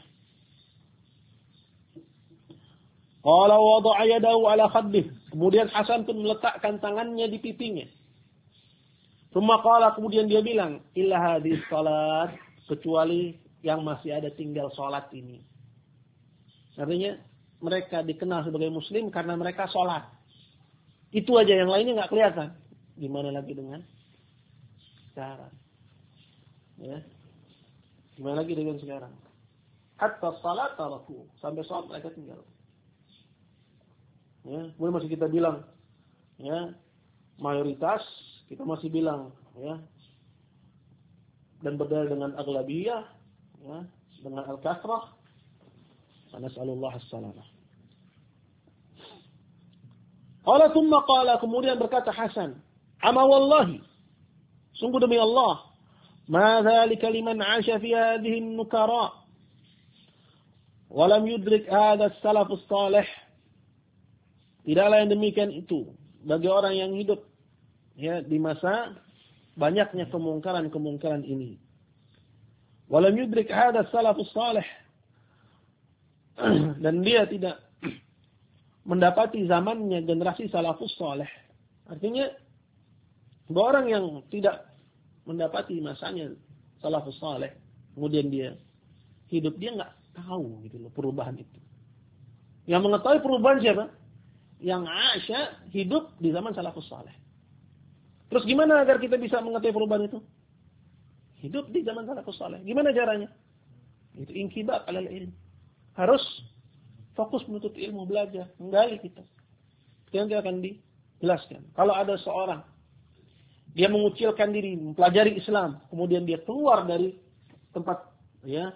Qala wada'a yadahu ala khaddih. Kemudian Hasan pun meletakkan tangannya di pipinya. Thumma qala, kemudian dia bilang, illa hadhihi shalat, kecuali yang masih ada tinggal salat ini. Artinya mereka dikenal sebagai muslim karena mereka sholat. Itu aja, yang lainnya nggak kelihatan. Gimana lagi dengan sekarang? Ya. Gimana lagi dengan sekarang? Hatta salat taraku, sampai sholat mereka tinggal. Ya, kemudian masih kita bilang, ya, mayoritas kita masih bilang, ya, dan berdalil dengan aghlabiyah, ya, dengan al-kasrah. Nasallallahu as-salamah. Qala thumma qala, kemudian berkata Hasan, ama wallahi, sungguh demi Allah, ma dzalika liman 'asha fi hadhihi an-nukara wa lam yudrik hadha as-salaf as-salih. Tidaklah yang demikian itu bagi orang yang hidup, ya, di masa banyaknya kemungkaran ini. Wa lam yudrik hadha as-salaf as-salih. Dan dia tidak mendapati zamannya generasi salafus saleh. Artinya bahwa orang yang tidak mendapati masanya salafus saleh, kemudian dia hidup, dia nggak tahu gitu loh perubahan itu. Yang mengetahui perubahan siapa? Yang Aisyah hidup di zaman salafus saleh. Terus gimana agar kita bisa mengetahui perubahan itu? Hidup di zaman salafus saleh. Gimana caranya? Itu inqibab alal ilm. Harus fokus menuntut ilmu, belajar, menggali kita. Nanti akan dijelaskan. Kalau ada seorang, dia mengucilkan diri, mempelajari Islam, kemudian dia keluar dari tempat, ya,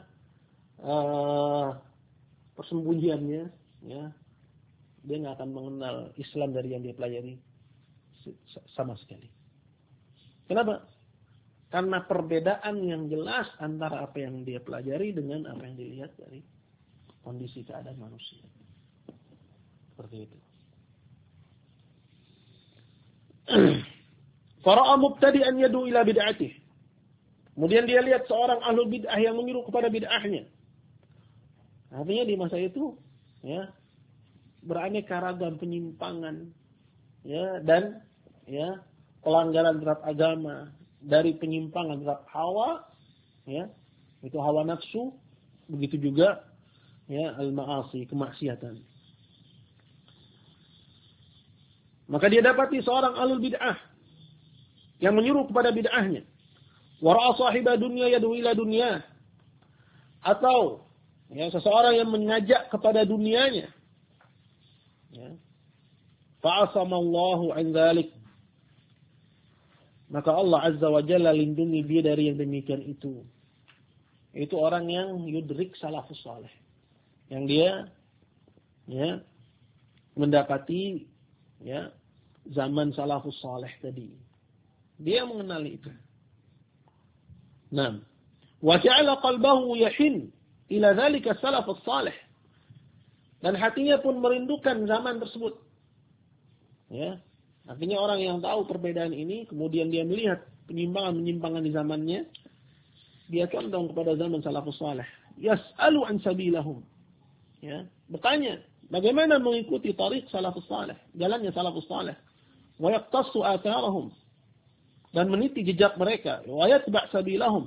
persembunyiannya, ya, dia nggak akan mengenal Islam dari yang dia pelajari sama sekali. Kenapa? Karena perbedaan yang jelas antara apa yang dia pelajari dengan apa yang dilihat dari kondisi keadaan manusia. Seperti itu. Fara'a mubtadi'an yadu ila bid'atih. Kemudian dia lihat seorang ahlul bid'ah yang menyuruh kepada bid'ahnya. Artinya di masa itu, ya, beraneka ragam penyimpangan, ya, dan, ya, pelanggaran terhadap agama, dari penyimpangan terhadap hawa, ya, itu hawa nafsu, begitu juga, ya, al-ma'asi, kemaksiatan. Maka dia dapati seorang ahlul bid'ah yang menyuruh kepada bid'ahnya. Wa ra'a sahiba dunya yad'u ila dunya. Atau, ya, seseorang yang mengajak kepada dunianya. Ya. Fa'asamallahu an dzalik. Maka Allah Azza wa Jalla lindungi dia dari yang demikian itu. Itu orang yang yudrik salafus saleh. Yang dia, ya, mendapati, ya, zaman salafus saleh tadi. Dia mengenali itu. Nah, wa ja'ala qalbahu yahin ila dzalika salafus saleh. Dan hatinya pun merindukan zaman tersebut. Ya, artinya orang yang tahu perbedaan ini, kemudian dia melihat penyimpangan-penyimpangan di zamannya, dia condong kepada zaman salafus saleh. Yas'alu an sabilahum. Ya, bertanya, bagaimana mengikuti tariq salafus saleh, jalannya salafus saleh. Wa yaqtassu atharahum, dan meniti jejak mereka. Wa yatba' sabilahum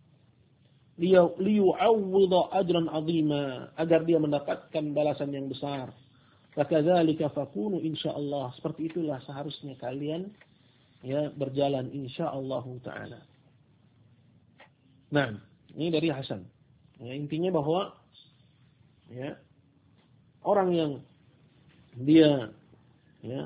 liyu'awwidha ajran 'azima, agar dia mendapatkan balasan yang besar. Fakadzalika fakunu insyaallah, seperti itulah seharusnya kalian, ya, berjalan insyaallah taala. Nah, ini dari Hasan. Ya, intinya bahwa, ya, orang yang dia ya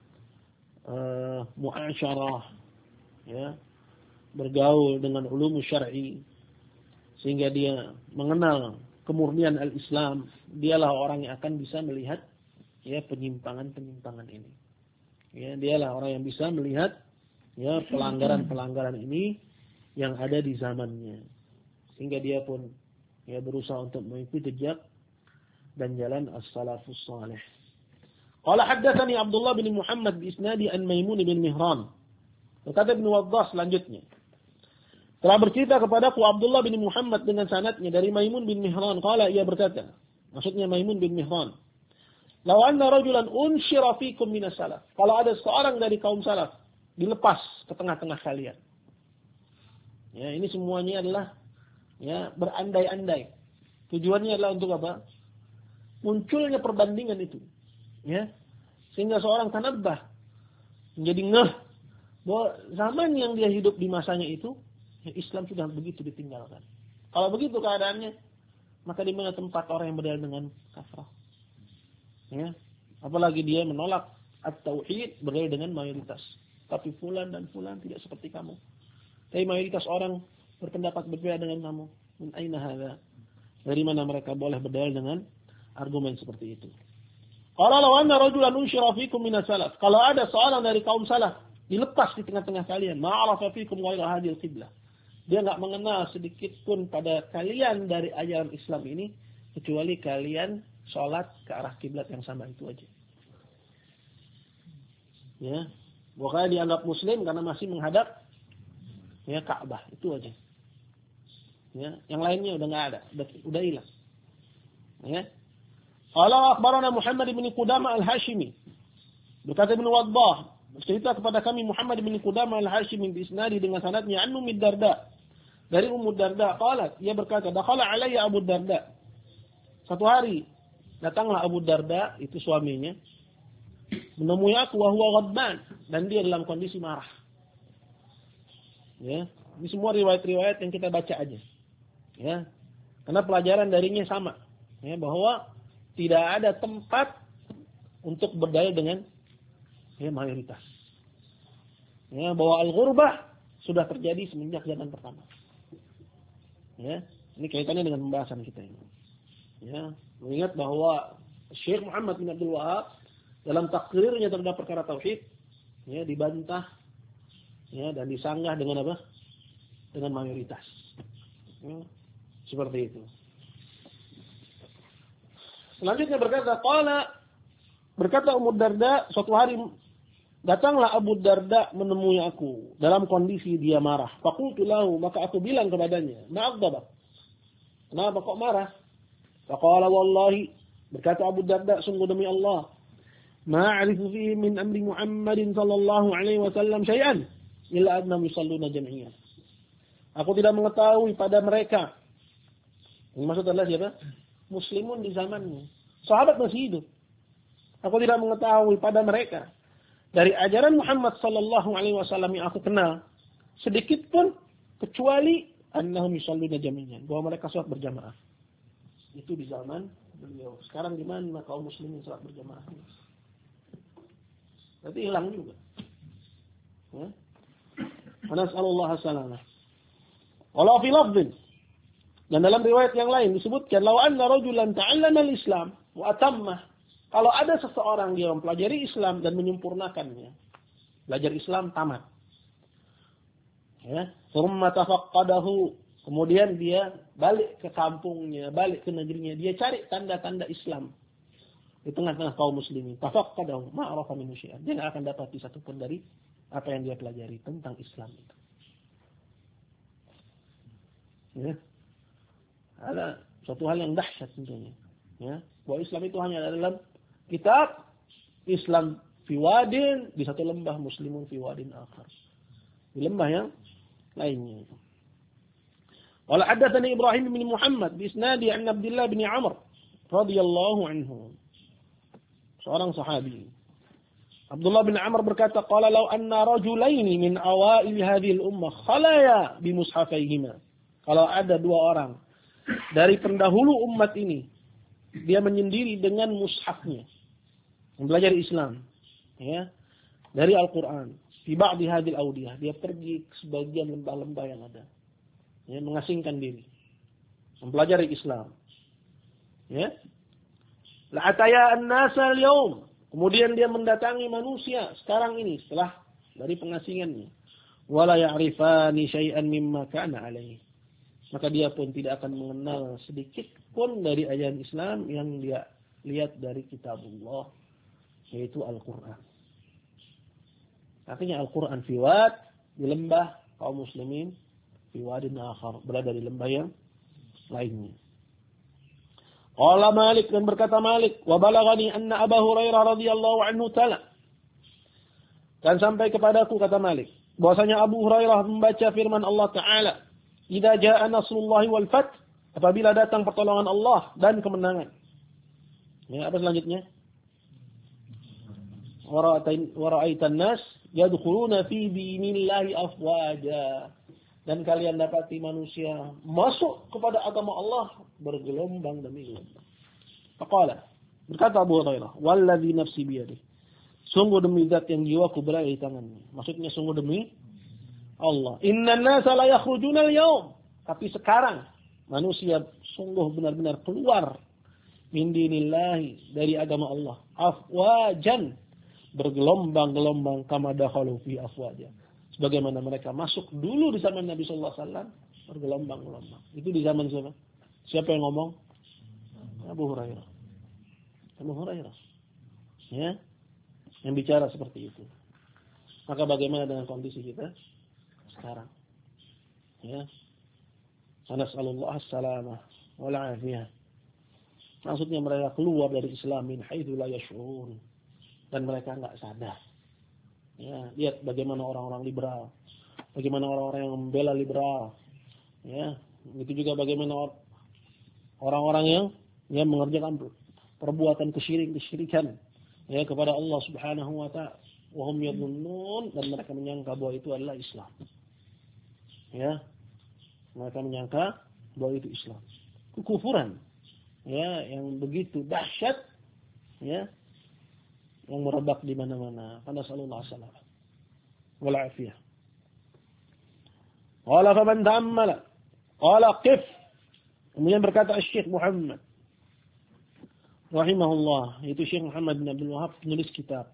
muasyarah, ya, bergaul dengan ulum syar'i, sehingga dia mengenal kemurnian al-Islam, dialah orang yang akan bisa melihat ya penyimpangan-penyimpangan ini. Ya, dialah orang yang bisa melihat ya pelanggaran-pelanggaran ini yang ada di zamannya. Sehingga dia pun ya berusaha untuk mengikuti jejak dan jalan as-salafus salih. Qala haddatsani Abdullah bin Muhammad bi isnadi an Maimun bin Mihran. Berkata Ibnu Waddah selanjutnya, telah bercerita kepadaku Abdullah bin Muhammad dengan sanadnya dari Maimun bin Mihran. Qala, ia berkata, maksudnya Maimun bin Mihran, law anna rajulan unshira fikum minas salaf. Kalau ada seorang dari kaum salaf dilepas ke tengah-tengah kalian. Ya, ini semuanya adalah ya berandai-andai. Tujuannya adalah untuk apa? Munculnya perbandingan itu. Ya. Sehingga seorang tanabbah menjadi ngeh bahwa zaman yang dia hidup di masanya itu ya Islam sudah begitu ditinggalkan. Kalau begitu keadaannya, maka di mana tempat orang yang berdalil dengan kafrah? Ya. Apalagi dia menolak at-tauhid berdalil dengan mayoritas. Tapi fulan dan fulan tidak seperti kamu. Tapi mayoritas orang berpendapat berbeda dengan kamu. Min aina hadza? Dari mana mereka boleh berdalil dengan argumen seperti itu? Qala law anna rajulan unshira fikum minas salaf. Kalau ada seorang dari kaum salaf dilepas di tengah-tengah kalian, ma'arafa fikum ghayra hadhil qiblah. Dia enggak mengenal sedikit pun pada kalian dari ajaran Islam ini kecuali kalian salat ke arah kiblat yang sama itu aja. Ya, bukan dianggap muslim karena masih menghadap ya Ka'bah, itu aja. Ya, yang lainnya udah enggak ada, udah hilang. Ya. Qala akhbarana Muhammad bin Qudamah al-Hashimi. Berkata Ibnu Waddah, bercerita kepada kami Muhammad bin Qudamah al-Hashimi bi isnadi dengan sanadnya an Ummu Darda. Dari Ummu Darda qalat, ia berkata, dakhala alayya Abu Darda. Satu hari datanglah Abu Darda, itu suaminya, menemui aku wa huwa ghadban, dan dia dalam kondisi marah. Ya, ini semua riwayat-riwayat yang kita baca aja. Ya. Karena pelajaran darinya sama, ya, bahwa tidak ada tempat untuk berdalil dengan ya, mayoritas. Ya, bahwa al-ghurbah sudah terjadi semenjak zaman pertama. Ya, ini kaitannya dengan pembahasan kita ini. Ya, mengingat bahwa Syekh Muhammad bin Abdul Wahab dalam takrirnya terhadap perkara tauhid ya dibantah ya dan disanggah dengan apa? Dengan mayoritas. Ya, seperti itu. Selanjutnya berkata Ummu Darda, suatu hari datanglah Abu Darda menemui aku dalam kondisi dia marah. Faqultu lahu, maka aku bilang kepadanya, "Ma'aghdabak?" Kenapa kok marah? Faqala wallahi, berkata Abu Darda, sungguh demi Allah, ma'arifu fihi min amri Muhammadin sallallahu alaihi wasallam syai'an illa annahum yusalluna jami'an. Aku tidak mengetahui pada mereka. Yang maksud adalah siapa? Muslimun di zamannya. Sahabat masih hidup. Aku tidak mengetahui pada mereka dari ajaran Muhammad sallallahu alaihi wasallam yang aku kenal sedikit pun kecuali annahum yusalluna jami'an, bahwa mereka salat berjamaah. Itu di zaman beliau. Sekarang di mana kaum muslimin salat berjamaah? Berarti hilang juga. Ya. Nasallallahu salamah. Wala fi lafdhin. Dan dalam riwayat yang lain disebutkan law anna rajulan ta'allama al-Islam wa atammah. Kalau ada seseorang dia mempelajari Islam dan menyempurnakannya. Belajar Islam tamat. Ya, thumma tafaqqadahu. Kemudian dia balik ke kampungnya, balik ke negerinya, dia cari tanda-tanda Islam di tengah-tengah kaum muslimin. Tafaqqadahu ma'arafa min syai'an. Dia enggak akan dapati satu pun dari apa yang dia pelajari tentang Islam itu. Ya. Ada suatu hal yang dahsyat tentunya. Ya, bahwa Islam itu hanya dalam kitab, Islam fi wadin, di satu lembah, muslimun fi wadin akhar. Di lembah yang lainnya. Wala haddatsani Ibrahim bin Muhammad bi isnadi an Abdullah bin Amr radhiyallahu anhu. Seorang sahabi. Abdullah bin Amr berkata, qala law anna rajulaini min awail hadhihi al-ummah khalaya bi mushafayhima. Kalau ada dua orang dari pendahulu umat ini, dia menyendiri dengan mushafnya. mempelajari Islam, ya, dari Al-Qur'an. Fi ba'dhi hadhil awdiyah, dia pergi ke sebagian lembah-lembah yang ada. Ya, mengasingkan diri. Mempelajari Islam. Ya. La'ataya an-nasa al-yawm. Kemudian dia mendatangi manusia sekarang ini setelah dari pengasingannya. Wala ya'rifani syai'an mimma kana alaihi. Maka dia pun tidak akan mengenal sedikit pun dari ajaran Islam yang dia lihat dari kitabullah, yaitu Al-Qur'an. Artinya Al-Qur'an fi wad, di lembah kaum muslimin, fi wadin akhar, berada di lembah yang lainnya. Qala Malik, dan berkata Malik, wa balagani anna Abu Hurairah radhiyallahu anhu tala. Dan sampai kepadaku, kata Malik, bahwasanya Abu Hurairah membaca firman Allah Ta'ala, idza jaa nasrullahi wal fath, apabila datang pertolongan Allah dan kemenangan. Ya, apa selanjutnya? Wa ra'aitan nas yadkhuluna fi dinillahi afwaja. Dan kalian dapati manusia masuk kepada agama Allah bergelombang demi gelombang. Faqala, berkata Abu Hurairah, wallazi nafsi biyadihi, sungguh demi zat yang jiwaku berada di tangannya. Maksudnya sungguh demi Allah. Innan nasa la yakhrujuna al-yawm. Tapi sekarang manusia sungguh benar-benar keluar min dinillahi, dari agama Allah. Afwajan, bergelombang-gelombang, kama dakhalu fi afwaja. Sebagaimana mereka masuk dulu di zaman Nabi sallallahu alaihi wasallam, bergelombang-gelombang. Itu di zaman siapa? Siapa yang ngomong? Abu Hurairah. Abu Hurairah. Ya. Yang bicara seperti itu. Maka bagaimana dengan kondisi kita sekarang? Ya. Nas'alullah as-salamah wal afiyah. Maksudnya mereka keluar dari Islam min haitsu la yash'urun, dan mereka enggak sadar. Ya, lihat bagaimana orang-orang liberal. Bagaimana orang-orang yang membela liberal. Ya, itu juga bagaimana orang-orang yang mengerjakan perbuatan kesyirikan ya kepada Allah Subhanahu wa taala. Wa hum yadhunnun, dan mereka menyangka bahwa itu adalah Islam. Ya. Mereka menyangka bahwa itu Islam. Kekufuran. Ya, yang begitu dahsyat, ya, yang merebak di mana-mana. Karena sallallahu alaihi wasallam wal afiyah. Qala faman ta'ammala, qala qif. Kemudian berkata Syekh Muhammad rahimahullah, itu Syekh Muhammad bin Abdul Wahhab, penulis kitab.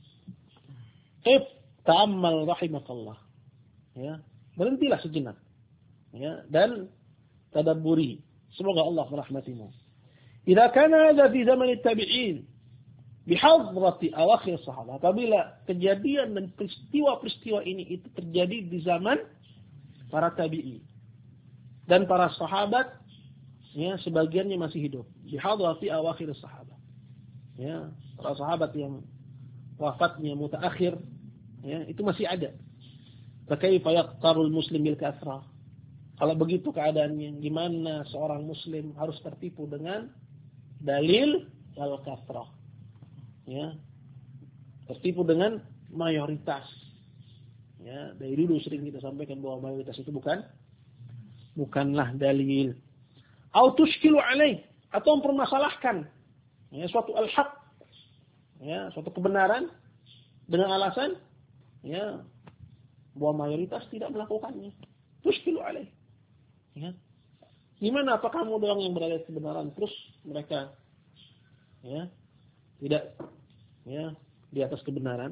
Qif ta'ammal rahimakallah. Ya, berhentilah sejenak. Ya, dan tadabburi, semoga Allah merahmatimu. Idza kana hadza fi zaman at-tabi'in bihadrati awakhir sahabat. Apabila kejadian dan peristiwa-peristiwa ini itu terjadi di zaman para tabi'i dan para sahabat, ya, sebagiannya masih hidup. Bihadrati awakhir sahabat. Ya, para sahabat yang wafatnya mutaakhir, ya, itu masih ada. Fakaifa yaqtarul muslim bil kasrah? Kalau begitu keadaannya, gimana seorang muslim harus tertipu dengan dalil wal kasrah? Ya, tertipu dengan mayoritas. Ya, dari dulu sering kita sampaikan bahwa mayoritas itu bukanlah dalil. Au tushkilu alaih, atau mempermasalahkan, ya, suatu al-haq, ya, suatu kebenaran dengan alasan, ya, bahwa mayoritas tidak melakukannya. Tushkilu alaih. Ya. Gimana, apa kamu doang yang berada di kebenaran terus mereka, ya, tidak, ya, di atas kebenaran?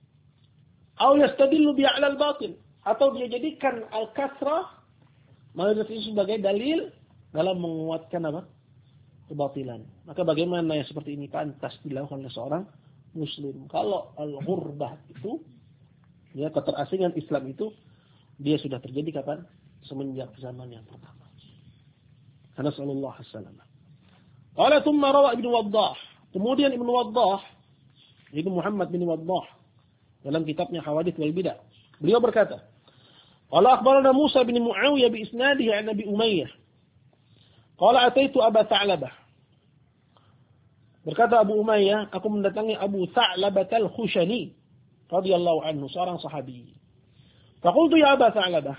Aw yastadillu bi 'ala al-batil, atau dia jadikan al-kasrah mayoritas itu sebagai dalil dalam menguatkan apa? Kebatilan. Maka bagaimana yang seperti ini pantas dilakukan oleh seorang muslim? Kalau al-ghurbah itu, ya, keterasingan Islam itu, dia sudah terjadi kapan? Semenjak zaman yang pertama. Karena sallallahu alaihi wasallam. Qala thumma rawa Ibnu Waddah. Kemudian Ibnu Waddah, itu Muhammad bin Waddah, dalam kitabnya Hawadits wal Bidah, beliau berkata, qala akhbarana Musa bin Muawiyah bi isnadihi an Abi Umayyah. Qala ataitu Aba Tha'labah. Berkata Abu Umayyah, aku mendatangi Abu Tha'labah al-Khushani radhiyallahu anhu, seorang sahabi. Faqultu ya Aba Tha'labah.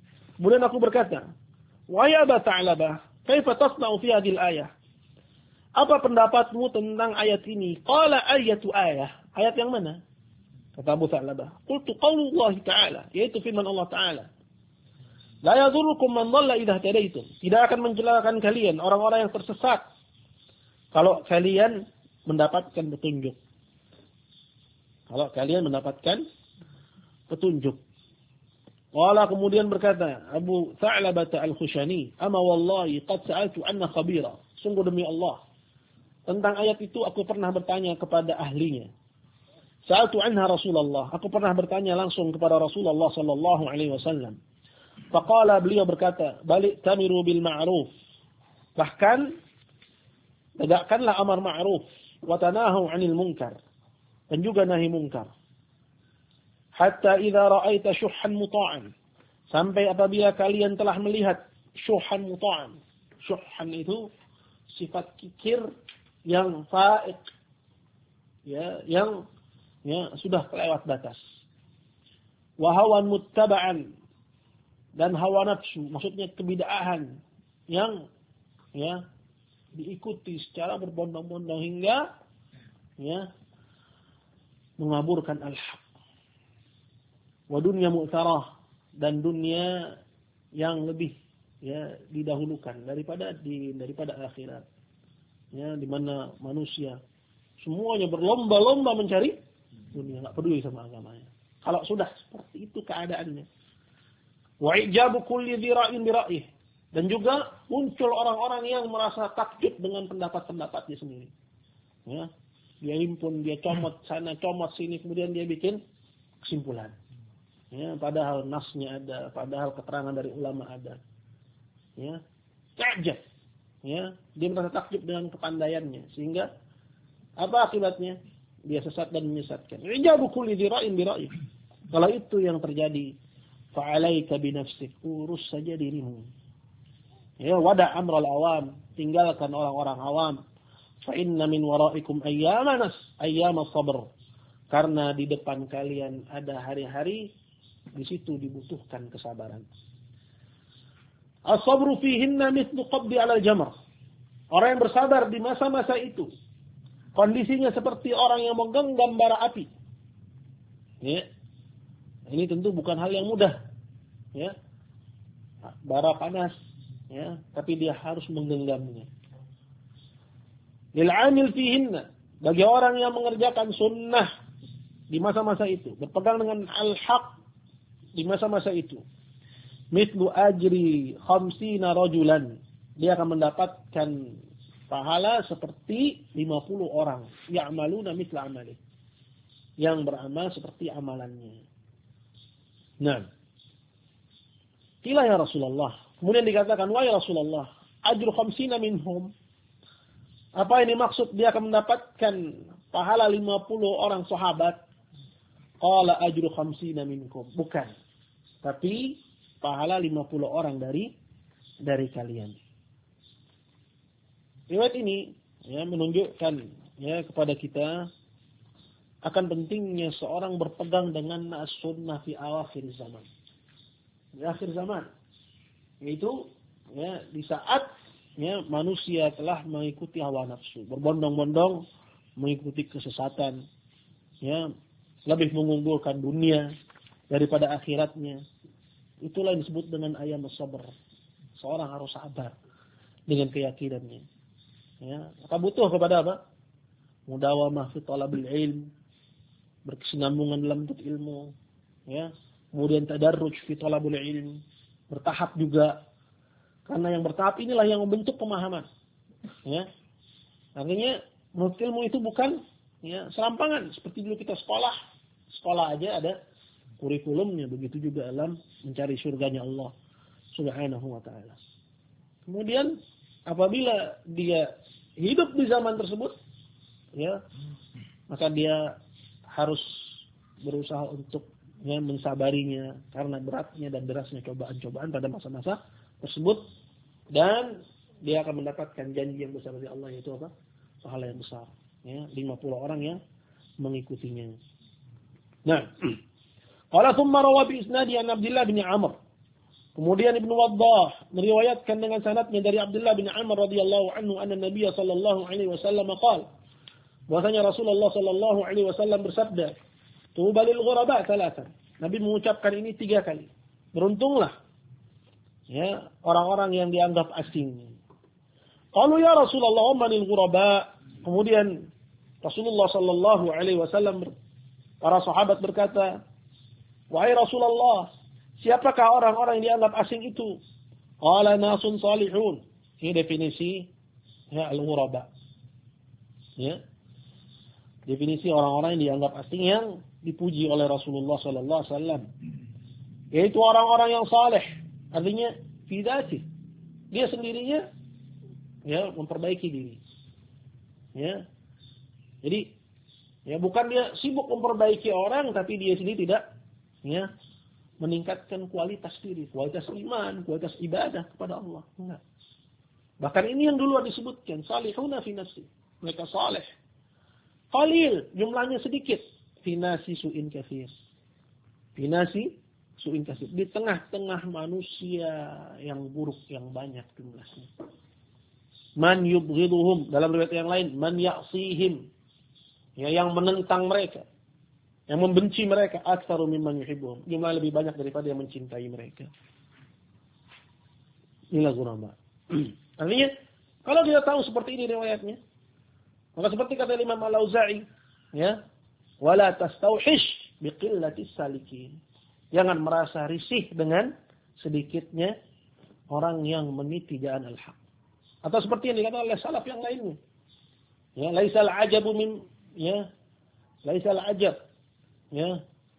Kemudian aku berkata, wahai Aba Tha'labah, kaifa tasna'u fi hadhihi al-ayah? apa pendapatmu tentang ayat ini? Qala ayatu ayah. Ayat yang mana? Kata Abu Tha'labah. Qultu qaulullah ta'ala. Yaitu firman Allah Ta'ala. La yadhurukum man dhalla idha tadaitum. Tidak akan mencelakakan kalian orang-orang yang tersesat kalau kalian mendapatkan petunjuk. Kalau kalian mendapatkan petunjuk. Qala kemudian berkata Abu Tha'labah al-Khushani, "Ama wallahi qad sa'altu anna khabira." Sungguh demi Allah, tentang ayat itu aku pernah bertanya kepada ahlinya. Sa'altu anha Rasulullah. Aku pernah bertanya langsung kepada Rasulullah sallallahu alaihi wasallam. Faqala, beliau berkata, "Balik tamiru bil ma'ruf." Bahkan tegakkanlah amar ma'ruf wa tanahu 'anil munkar. Dan juga nahi munkar. Hatta idza ra'aita syuhhan muta'an. Sampai apabila kalian telah melihat syuhhan muta'an. Syuhhan itu sifat kikir yang fa'iq. Ya, yang sudah kelewat batas. Wa hawan muttaba'an, dan hawa nafsu, maksudnya kebid'ahan yang diikuti secara berbondong-bondong hingga mengaburkan al-haq. Wa dunya mu'tarah, dan dunia yang lebih didahulukan daripada akhirat. Ya, di mana manusia semuanya berlomba-lomba mencari dunia, enggak peduli sama agamanya. Kalau sudah seperti itu keadaannya. Wa ijabu kulli dzira'in bi ra'yih, dan juga muncul orang-orang yang merasa takjub dengan pendapat-pendapatnya sendiri. Ya, dia himpun, dia comot sana, comot sini, kemudian dia bikin kesimpulan. Ya, padahal nasnya ada, padahal keterangan dari ulama ada. Ya, ta'jab. Ya, dia merasa takjub dengan kepandaiannya, sehingga apa akibatnya? Dia sesat dan menyesatkan. Ijabu kulli dzira'in bi ra'yih. Kalau itu yang terjadi, fa'alaika binafsik, urus saja dirimu. Ya, wada' amral awam, tinggalkan orang-orang awam. Fa inna min wara'ikum ayyamas sabr. Karena di depan kalian ada hari-hari, di situ dibutuhkan kesabaran. As-sabru fihinna mithlu qabdi 'ala al-jamr. Orang yang bersabar di masa-masa itu, kondisinya seperti orang yang menggenggam bara api. Ya. Ini tentu bukan hal yang mudah. Ya. Bara panas, ya, tapi dia harus menggenggamnya. Lil 'amil fihinna, bagi orang yang mengerjakan sunnah di masa-masa itu, berpegang dengan al-haq di masa-masa itu. Mithlu ajri 50 rajulan, dia akan mendapatkan pahala seperti 50 orang ya'maluna mithla amali, yang beramal seperti amalannya. Nah, qila ya Rasulullah, kemudian dikatakan, wahai Rasulullah, ajru 50 minhum, apa ini maksud dia akan mendapatkan pahala 50 orang sahabat? Qala ajru 50 minkum, bukan, tapi pahala 50 orang dari kalian. Riwayat ini menunjukkan kepada kita akan pentingnya seorang berpegang dengan as-sunnah fi awakhir zaman. Di akhir zaman, yaitu di saat manusia telah mengikuti hawa nafsu, berbondong-bondong mengikuti kesesatan, lebih mengunggulkan dunia daripada akhiratnya. Itulah yang disebut dengan ayyamus sabr. Seorang harus sabar dengan keyakinannya. Maka butuh kepada apa? Mudawamah fi talabil ilm, berkesinambungan dalam menuntut ilmu, kemudian tadarruj fi talabul ilm, bertahap juga, karena yang bertahap inilah yang membentuk pemahaman. Artinya menuntut ilmu itu bukan serampangan seperti dulu kita sekolah aja ada kurikulumnya, begitu juga dalam mencari surganya Allah Subhanahu wa taala. Kemudian apabila dia hidup di zaman tersebut, maka dia harus berusaha untuk mensabarinya karena beratnya dan derasnya cobaan-cobaan pada masa-masa tersebut, dan dia akan mendapatkan janji yang besar dari Allah, yaitu apa? Pahala yang besar. 50 orang yang mengikutinya. Nah, qala thumma rawa bi isnadi an Abdullah bin Amr Kemudian Ibnu Waddah meriwayatkan dengan sanadnya dari Abdullah bin Amr radhiyallahu anhu anna Nabi sallallahu alaihi wasallam qala, bahwasanya Rasulullah sallallahu alaihi wasallam bersabda, "Tuba lil ghuraba thalathan." Nabi mengucapkan ini 3 kali. Beruntunglah ya orang-orang yang dianggap asing. Qalu ya Rasulullah, manil ghuraba? Kemudian Rasulullah sallallahu alaihi wasallam, para sahabat berkata, "Wahai Rasulullah, siapakah orang-orang yang dianggap asing itu?" Qala nasun salihun. Ini definisi ya al-ghuraba. Ya. Definisi orang-orang yang dianggap asing yang dipuji oleh Rasulullah sallallahu alaihi wasallam. Yaitu orang-orang yang saleh. Artinya fi dzati. Dia sendirinya ya memperbaiki diri. Ya. Jadi ya bukan dia sibuk memperbaiki orang, tapi dia sendiri tidak ya meningkatkan kualitas diri, kualitas iman, kualitas ibadah kepada Allah. Enggak. Bahkan ini yang dulu disebutkan salihuna fi nafsi. Mereka saleh. Qalil, jumlahnya sedikit. Fi nasi su'in katsir. Fi nasi su'in katsir. Di tengah-tengah manusia yang buruk yang banyak jumlahnya. Man yubghiduhum, dalam riwayat yang lain, man ya'sihim. Ya, yang menentang mereka, yang membenci mereka, aktsaru mimman yuhibbuhum. Jumlah lebih banyak daripada yang mencintai mereka. Inilah ghuraba. Artinya, kalau dia tahu seperti ini riwayatnya, maka seperti kata Imam Al-Auza'i, ya, wala tastauhish biqillatis salikin. Jangan merasa risih dengan sedikitnya orang yang meniti jalan al-haq. Atau seperti yang dikatakan oleh salaf yang lainnya. Ya, laisal ajabu min ya, laisal ajab ya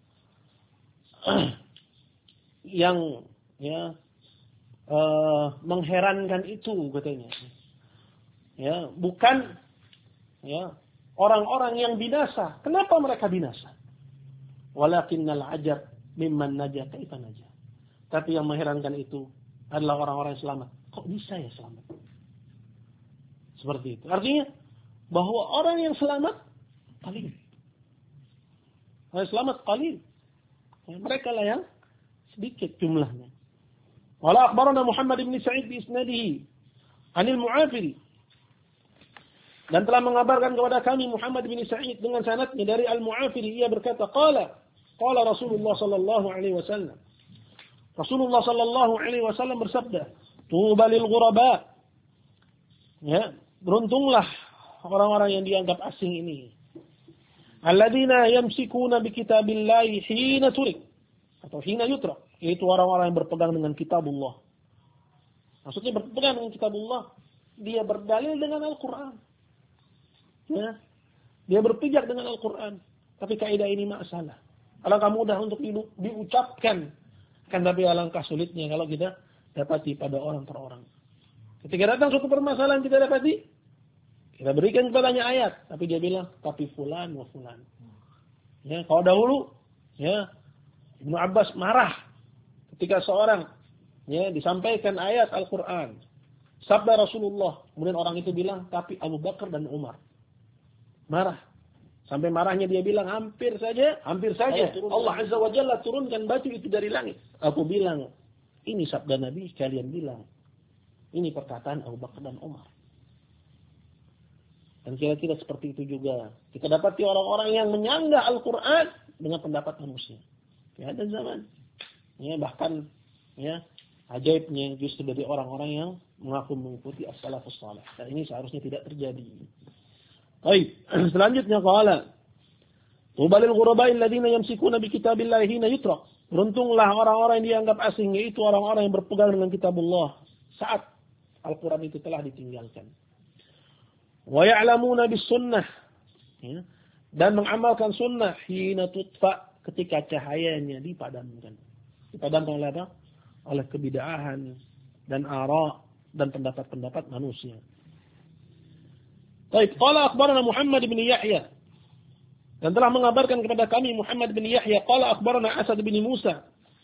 yang ya mengherankan itu katanya. Ya, bukan ya orang-orang yang binasa. Kenapa mereka binasa? Walakinnal ajab mimman najah kaifa najah. Tapi yang mengherankan itu adalah orang-orang yang selamat. Kok bisa ya selamat? Seperti itu. Artinya bahwa orang yang selamat qalil. Orang yang selamat qalil. Ya, mereka lah yang sedikit jumlahnya. Wala akhbarana Muhammad bin Sa'id bi isnadihi anil Mu'afiri. Dan telah mengabarkan kepada kami Muhammad bin Sa'id dengan sanadnya dari Al-Mu'afiri, ia berkata, qala Rasulullah sallallahu alaihi wasallam. Rasulullah sallallahu alaihi wasallam bersabda, "Tuba lil ghuraba." Ya, beruntunglah orang-orang yang dianggap asing ini. Alladzina yamsikuna bi kitabillahi hina turik atau hina yutrak, yaitu orang-orang yang berpegang dengan kitabullah. Maksudnya berpegang dengan kitabullah, dia berdalil dengan Al-Qur'an. Ya. Dia berpijak dengan Al-Qur'an. Tapi kaidah ini masalah. Alangkah mudah untuk diucapkan, kan tapi alangkah sulitnya kalau kita dapati pada orang per orang. Ketika datang suatu permasalahan kita dapati, kita berikan kepadanya ayat, tapi dia bilang, tapi fulan wa fulan. Ya, kalau dahulu, ya, Ibnu Abbas marah ketika seorang ya disampaikan ayat Al-Qur'an, sabda Rasulullah, kemudian orang itu bilang, tapi Abu Bakar dan Umar. Marah. Sampai marahnya dia bilang, hampir saja Allah Azza wa Jalla turunkan batu itu dari langit. Aku bilang, ini sabda Nabi, kalian bilang, ini perkataan Abu Bakar dan Umar. Dan kira-kira seperti itu juga. Kita dapati orang-orang yang menyanggah Al-Quran dengan pendapat manusia. Ya, ada zaman. Ya, bahkan ya ajaibnya justru dari orang-orang yang mengaku mengikuti as-salafus salih. Dan ini seharusnya tidak terjadi. Baik, selanjutnya qala Tuba lil ghurabai alladziina yamsikuna bi kitabillahi hina yutrak. Beruntunglah orang-orang yang dianggap asing, yaitu orang-orang yang berpegang dengan kitabullah saat Al-Qur'an itu telah ditinggalkan. Wa ya'lamuna bis sunnah, ya, dan mengamalkan sunnah hina tutfa, ketika cahayanya dipadamkan. Dipadamkan oleh apa? Oleh kebid'ahan dan ara dan pendapat-pendapat manusia. Baik, qala akhbarana Muhammad bin Yahya, dan telah mengabarkan kepada kami Muhammad bin Yahya, qala akhbarana Asad bin Musa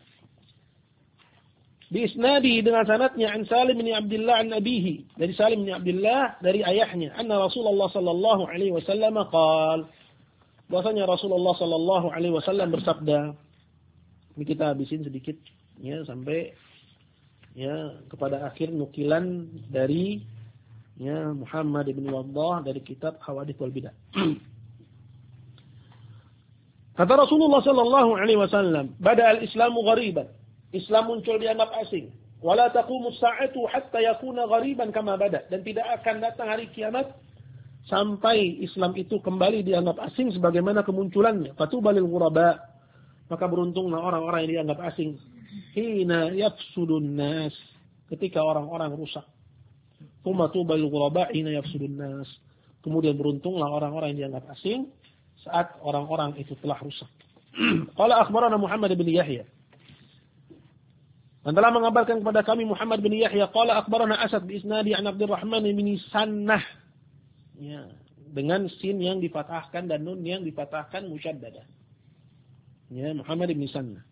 bi isnadi, dengan sanadnya an Salim bin Abdullah an abihi, dari Salim bin Abdullah dari ayahnya, anna Rasulullah sallallahu alaihi wasallam qala, bahwasanya Rasulullah sallallahu alaihi wasallam bersabda. Ini kita habisin sedikit ya sampai ya kepada akhir nukilan dari ya Muhammad bin Waddah dari kitab Hawadits wal Bidah. Kata Rasulullah sallallahu alaihi wasallam, "Bada al-Islamu ghariban." Islam muncul dianggap asing. "Wala taqumu as-sa'atu hatta yakuna ghariban kama bada." Dan tidak akan datang hari kiamat sampai Islam itu kembali dianggap asing sebagaimana kemunculannya. Fatubalil ghuraba. Maka beruntunglah orang-orang yang dianggap asing. Hina yafsudun nas. Ketika orang-orang rusak. Tsumma tubalil ghuraba hina yafsudun nas. Kemudian beruntunglah orang-orang yang dianggap asing saat orang-orang itu telah rusak. Qala akhbarana Muhammad bin Yahya. Dan telah mengabarkan kepada kami Muhammad bin Yahya. Qala akhbarana Asad bi isnadi an Abdurrahman bin Sannah. Ya, dengan sin yang difathahkan dan nun yang difathahkan musyaddadah. Ya, Muhammad bin Sannah.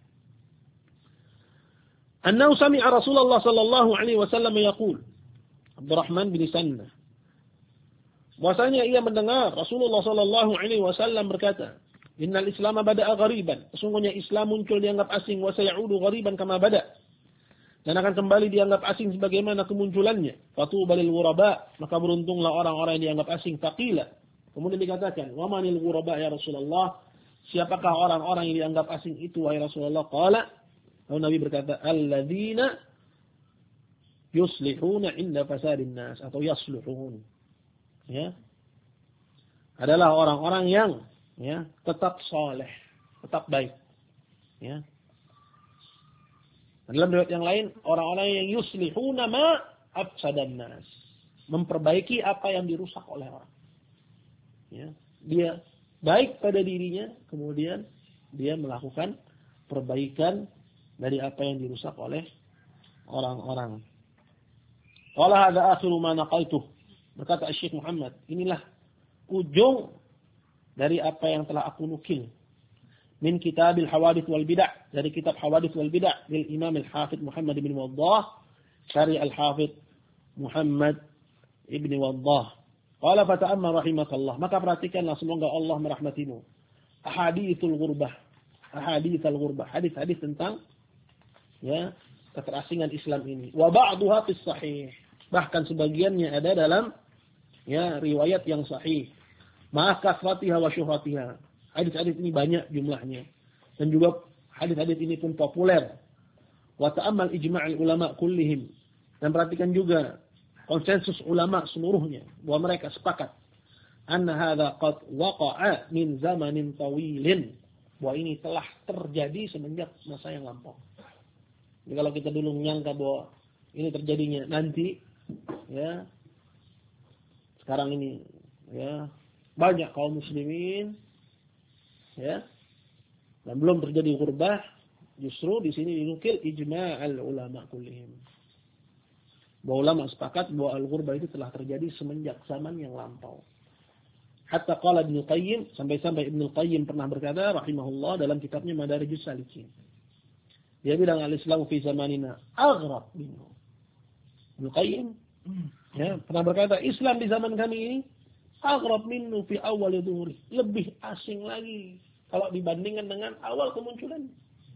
Annahu sami'a Rasulullah sallallahu alaihi wasallam yaqul. Abdurrahman bin Sannah. Bahwasanya ia mendengar Rasulullah sallallahu alaihi wasallam berkata, "Innal Islam bada'a ghariban." Sesungguhnya Islam muncul dianggap asing, wa sayaudu ghariban kama bada'. Dan akan kembali dianggap asing sebagaimana kemunculannya. Fatuba lil ghuraba, maka beruntunglah orang-orang yang dianggap asing. Faqila. Kemudian dikatakan, "Wa manil ghuraba ya Rasulullah?" Siapakah orang-orang yang dianggap asing itu wahai Rasulullah? Qala. Lalu Nabi berkata, "Alladzina yuslihuna inda fasadin nas," atau yasluhun. Ya, adalah orang-orang yang ya tetap saleh, tetap baik. Ya. Dalam riwayat yang lain, orang-orang yang yuslihuna ma afsadan nas, memperbaiki apa yang dirusak oleh orang. Ya, dia baik pada dirinya, kemudian dia melakukan perbaikan dari apa yang dirusak oleh orang-orang. Qala hadza akhiru ma naqaltuh. Berkata Syekh Muhammad, inilah ujung dari apa yang telah aku nukil. Min kitabil Hawadits wal Bidah, dari kitab Hawadits wal Bidah dari Imam Al-Hafidz Muhammad bin Waddah, dari Al-Hafidz Muhammad ibn Waddah. Qala fata'ammal rahimakallah, maka perhatikanlah semoga Allah merahmatimu. Ahaditsul ghurbah, ahaditsul ghurbah, hadis-hadis tentang ya keterasingan Islam ini. Wa ba'dhuha fis sahih, bahkan sebagiannya ada dalam ya riwayat yang sahih. Ma'a kasratiha wa syuhratiha. Hadis-hadis ini banyak jumlahnya dan juga hadis-hadis ini pun populer. Wa ta'ammal ijma'ul ulama kullihim, dan perhatikan juga konsensus ulama seluruhnya bahwa mereka sepakat anna hadza qad waqa'a min zamanin tawilin, bahwa ini telah terjadi semenjak masa yang lampau. Jadi kalau kita dulu menyangka bahwa ini terjadinya nanti, ya sekarang ini ya banyak kaum muslimin ya dan belum terjadi ghurbah, justru di sini dinukil ijma'al ulama kullihim, bahwa ulama sepakat bahwa al-ghurbah itu telah terjadi semenjak zaman yang lampau. Hatta qala Ibnu Qayyim, sampai-sampai Ibnu Qayyim pernah berkata rahimahullah dalam kitabnya Madarijus Salikin, dia bilang al-Islam fi zamanina aghrab minhu. Ibnu Qayyim ya pernah berkata, Islam di zaman kami ini aghrab minhu fi awal dhuhuri, lebih asing lagi kalau dibandingkan dengan awal kemunculan.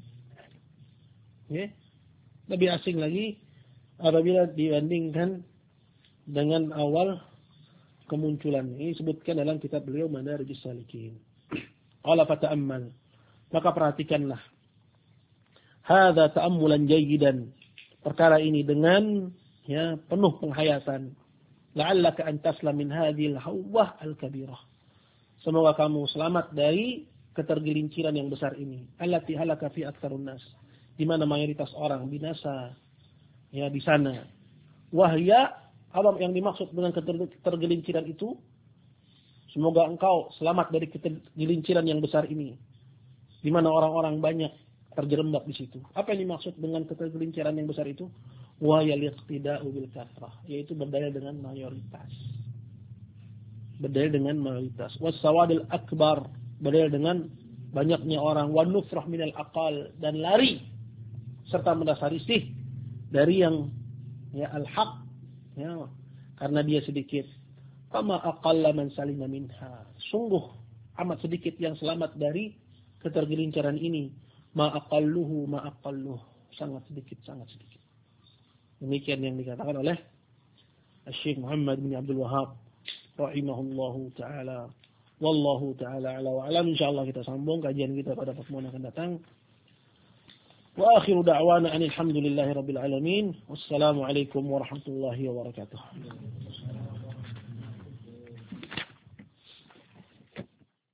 Ya, lebih asing lagi apabila dibandingkan dengan awal kemunculan. Ini disebutkan dalam kitab beliau Madarijus Salikin. Qala fata'ammal, maka perhatikanlah. Hadza ta'ammulan jayyidan, perkara ini dengan ya penuh penghayatan. La'allaka an taslam min hadhil hawwah al-kabirah. Semoga kamu selamat dari ketergelinciran yang besar ini. Allati halaka fi aktsarun nas, di mana mayoritas orang binasa ya di sana. Wahya, apa yang dimaksud dengan ketergelinciran itu? Semoga engkau selamat dari ketergelinciran yang besar ini, di mana orang-orang banyak terjerembab di situ. Apa yang dimaksud dengan ketergelinciran yang besar itu? Wa yaliqtida'u bil kathrah, yaitu berdalil dengan mayoritas. Berdalil dengan mayoritas. Was sawadil akbar, berdalil dengan banyaknya orang. Wa nufrah minal aqal, dan lari serta mendasari sih dari yang ya al-haq ya karena dia sedikit. Kama aqalla man salima minha, sungguh amat sedikit yang selamat dari ketergelinciran ini. Ma aqalluhu, sangat sedikit, sangat sedikit. Demikian yang dikatakan oleh Syekh Muhammad bin Abdul Wahhab rahimahullahu taala. Wallahu taala ala wa alam. Insyaallah kita sambung kajian kita pada pertemuan yang akan datang. Wa akhiru da'wana alhamdulillahi rabbil alamin. Wassalamu alaikum warahmatullahi wabarakatuh.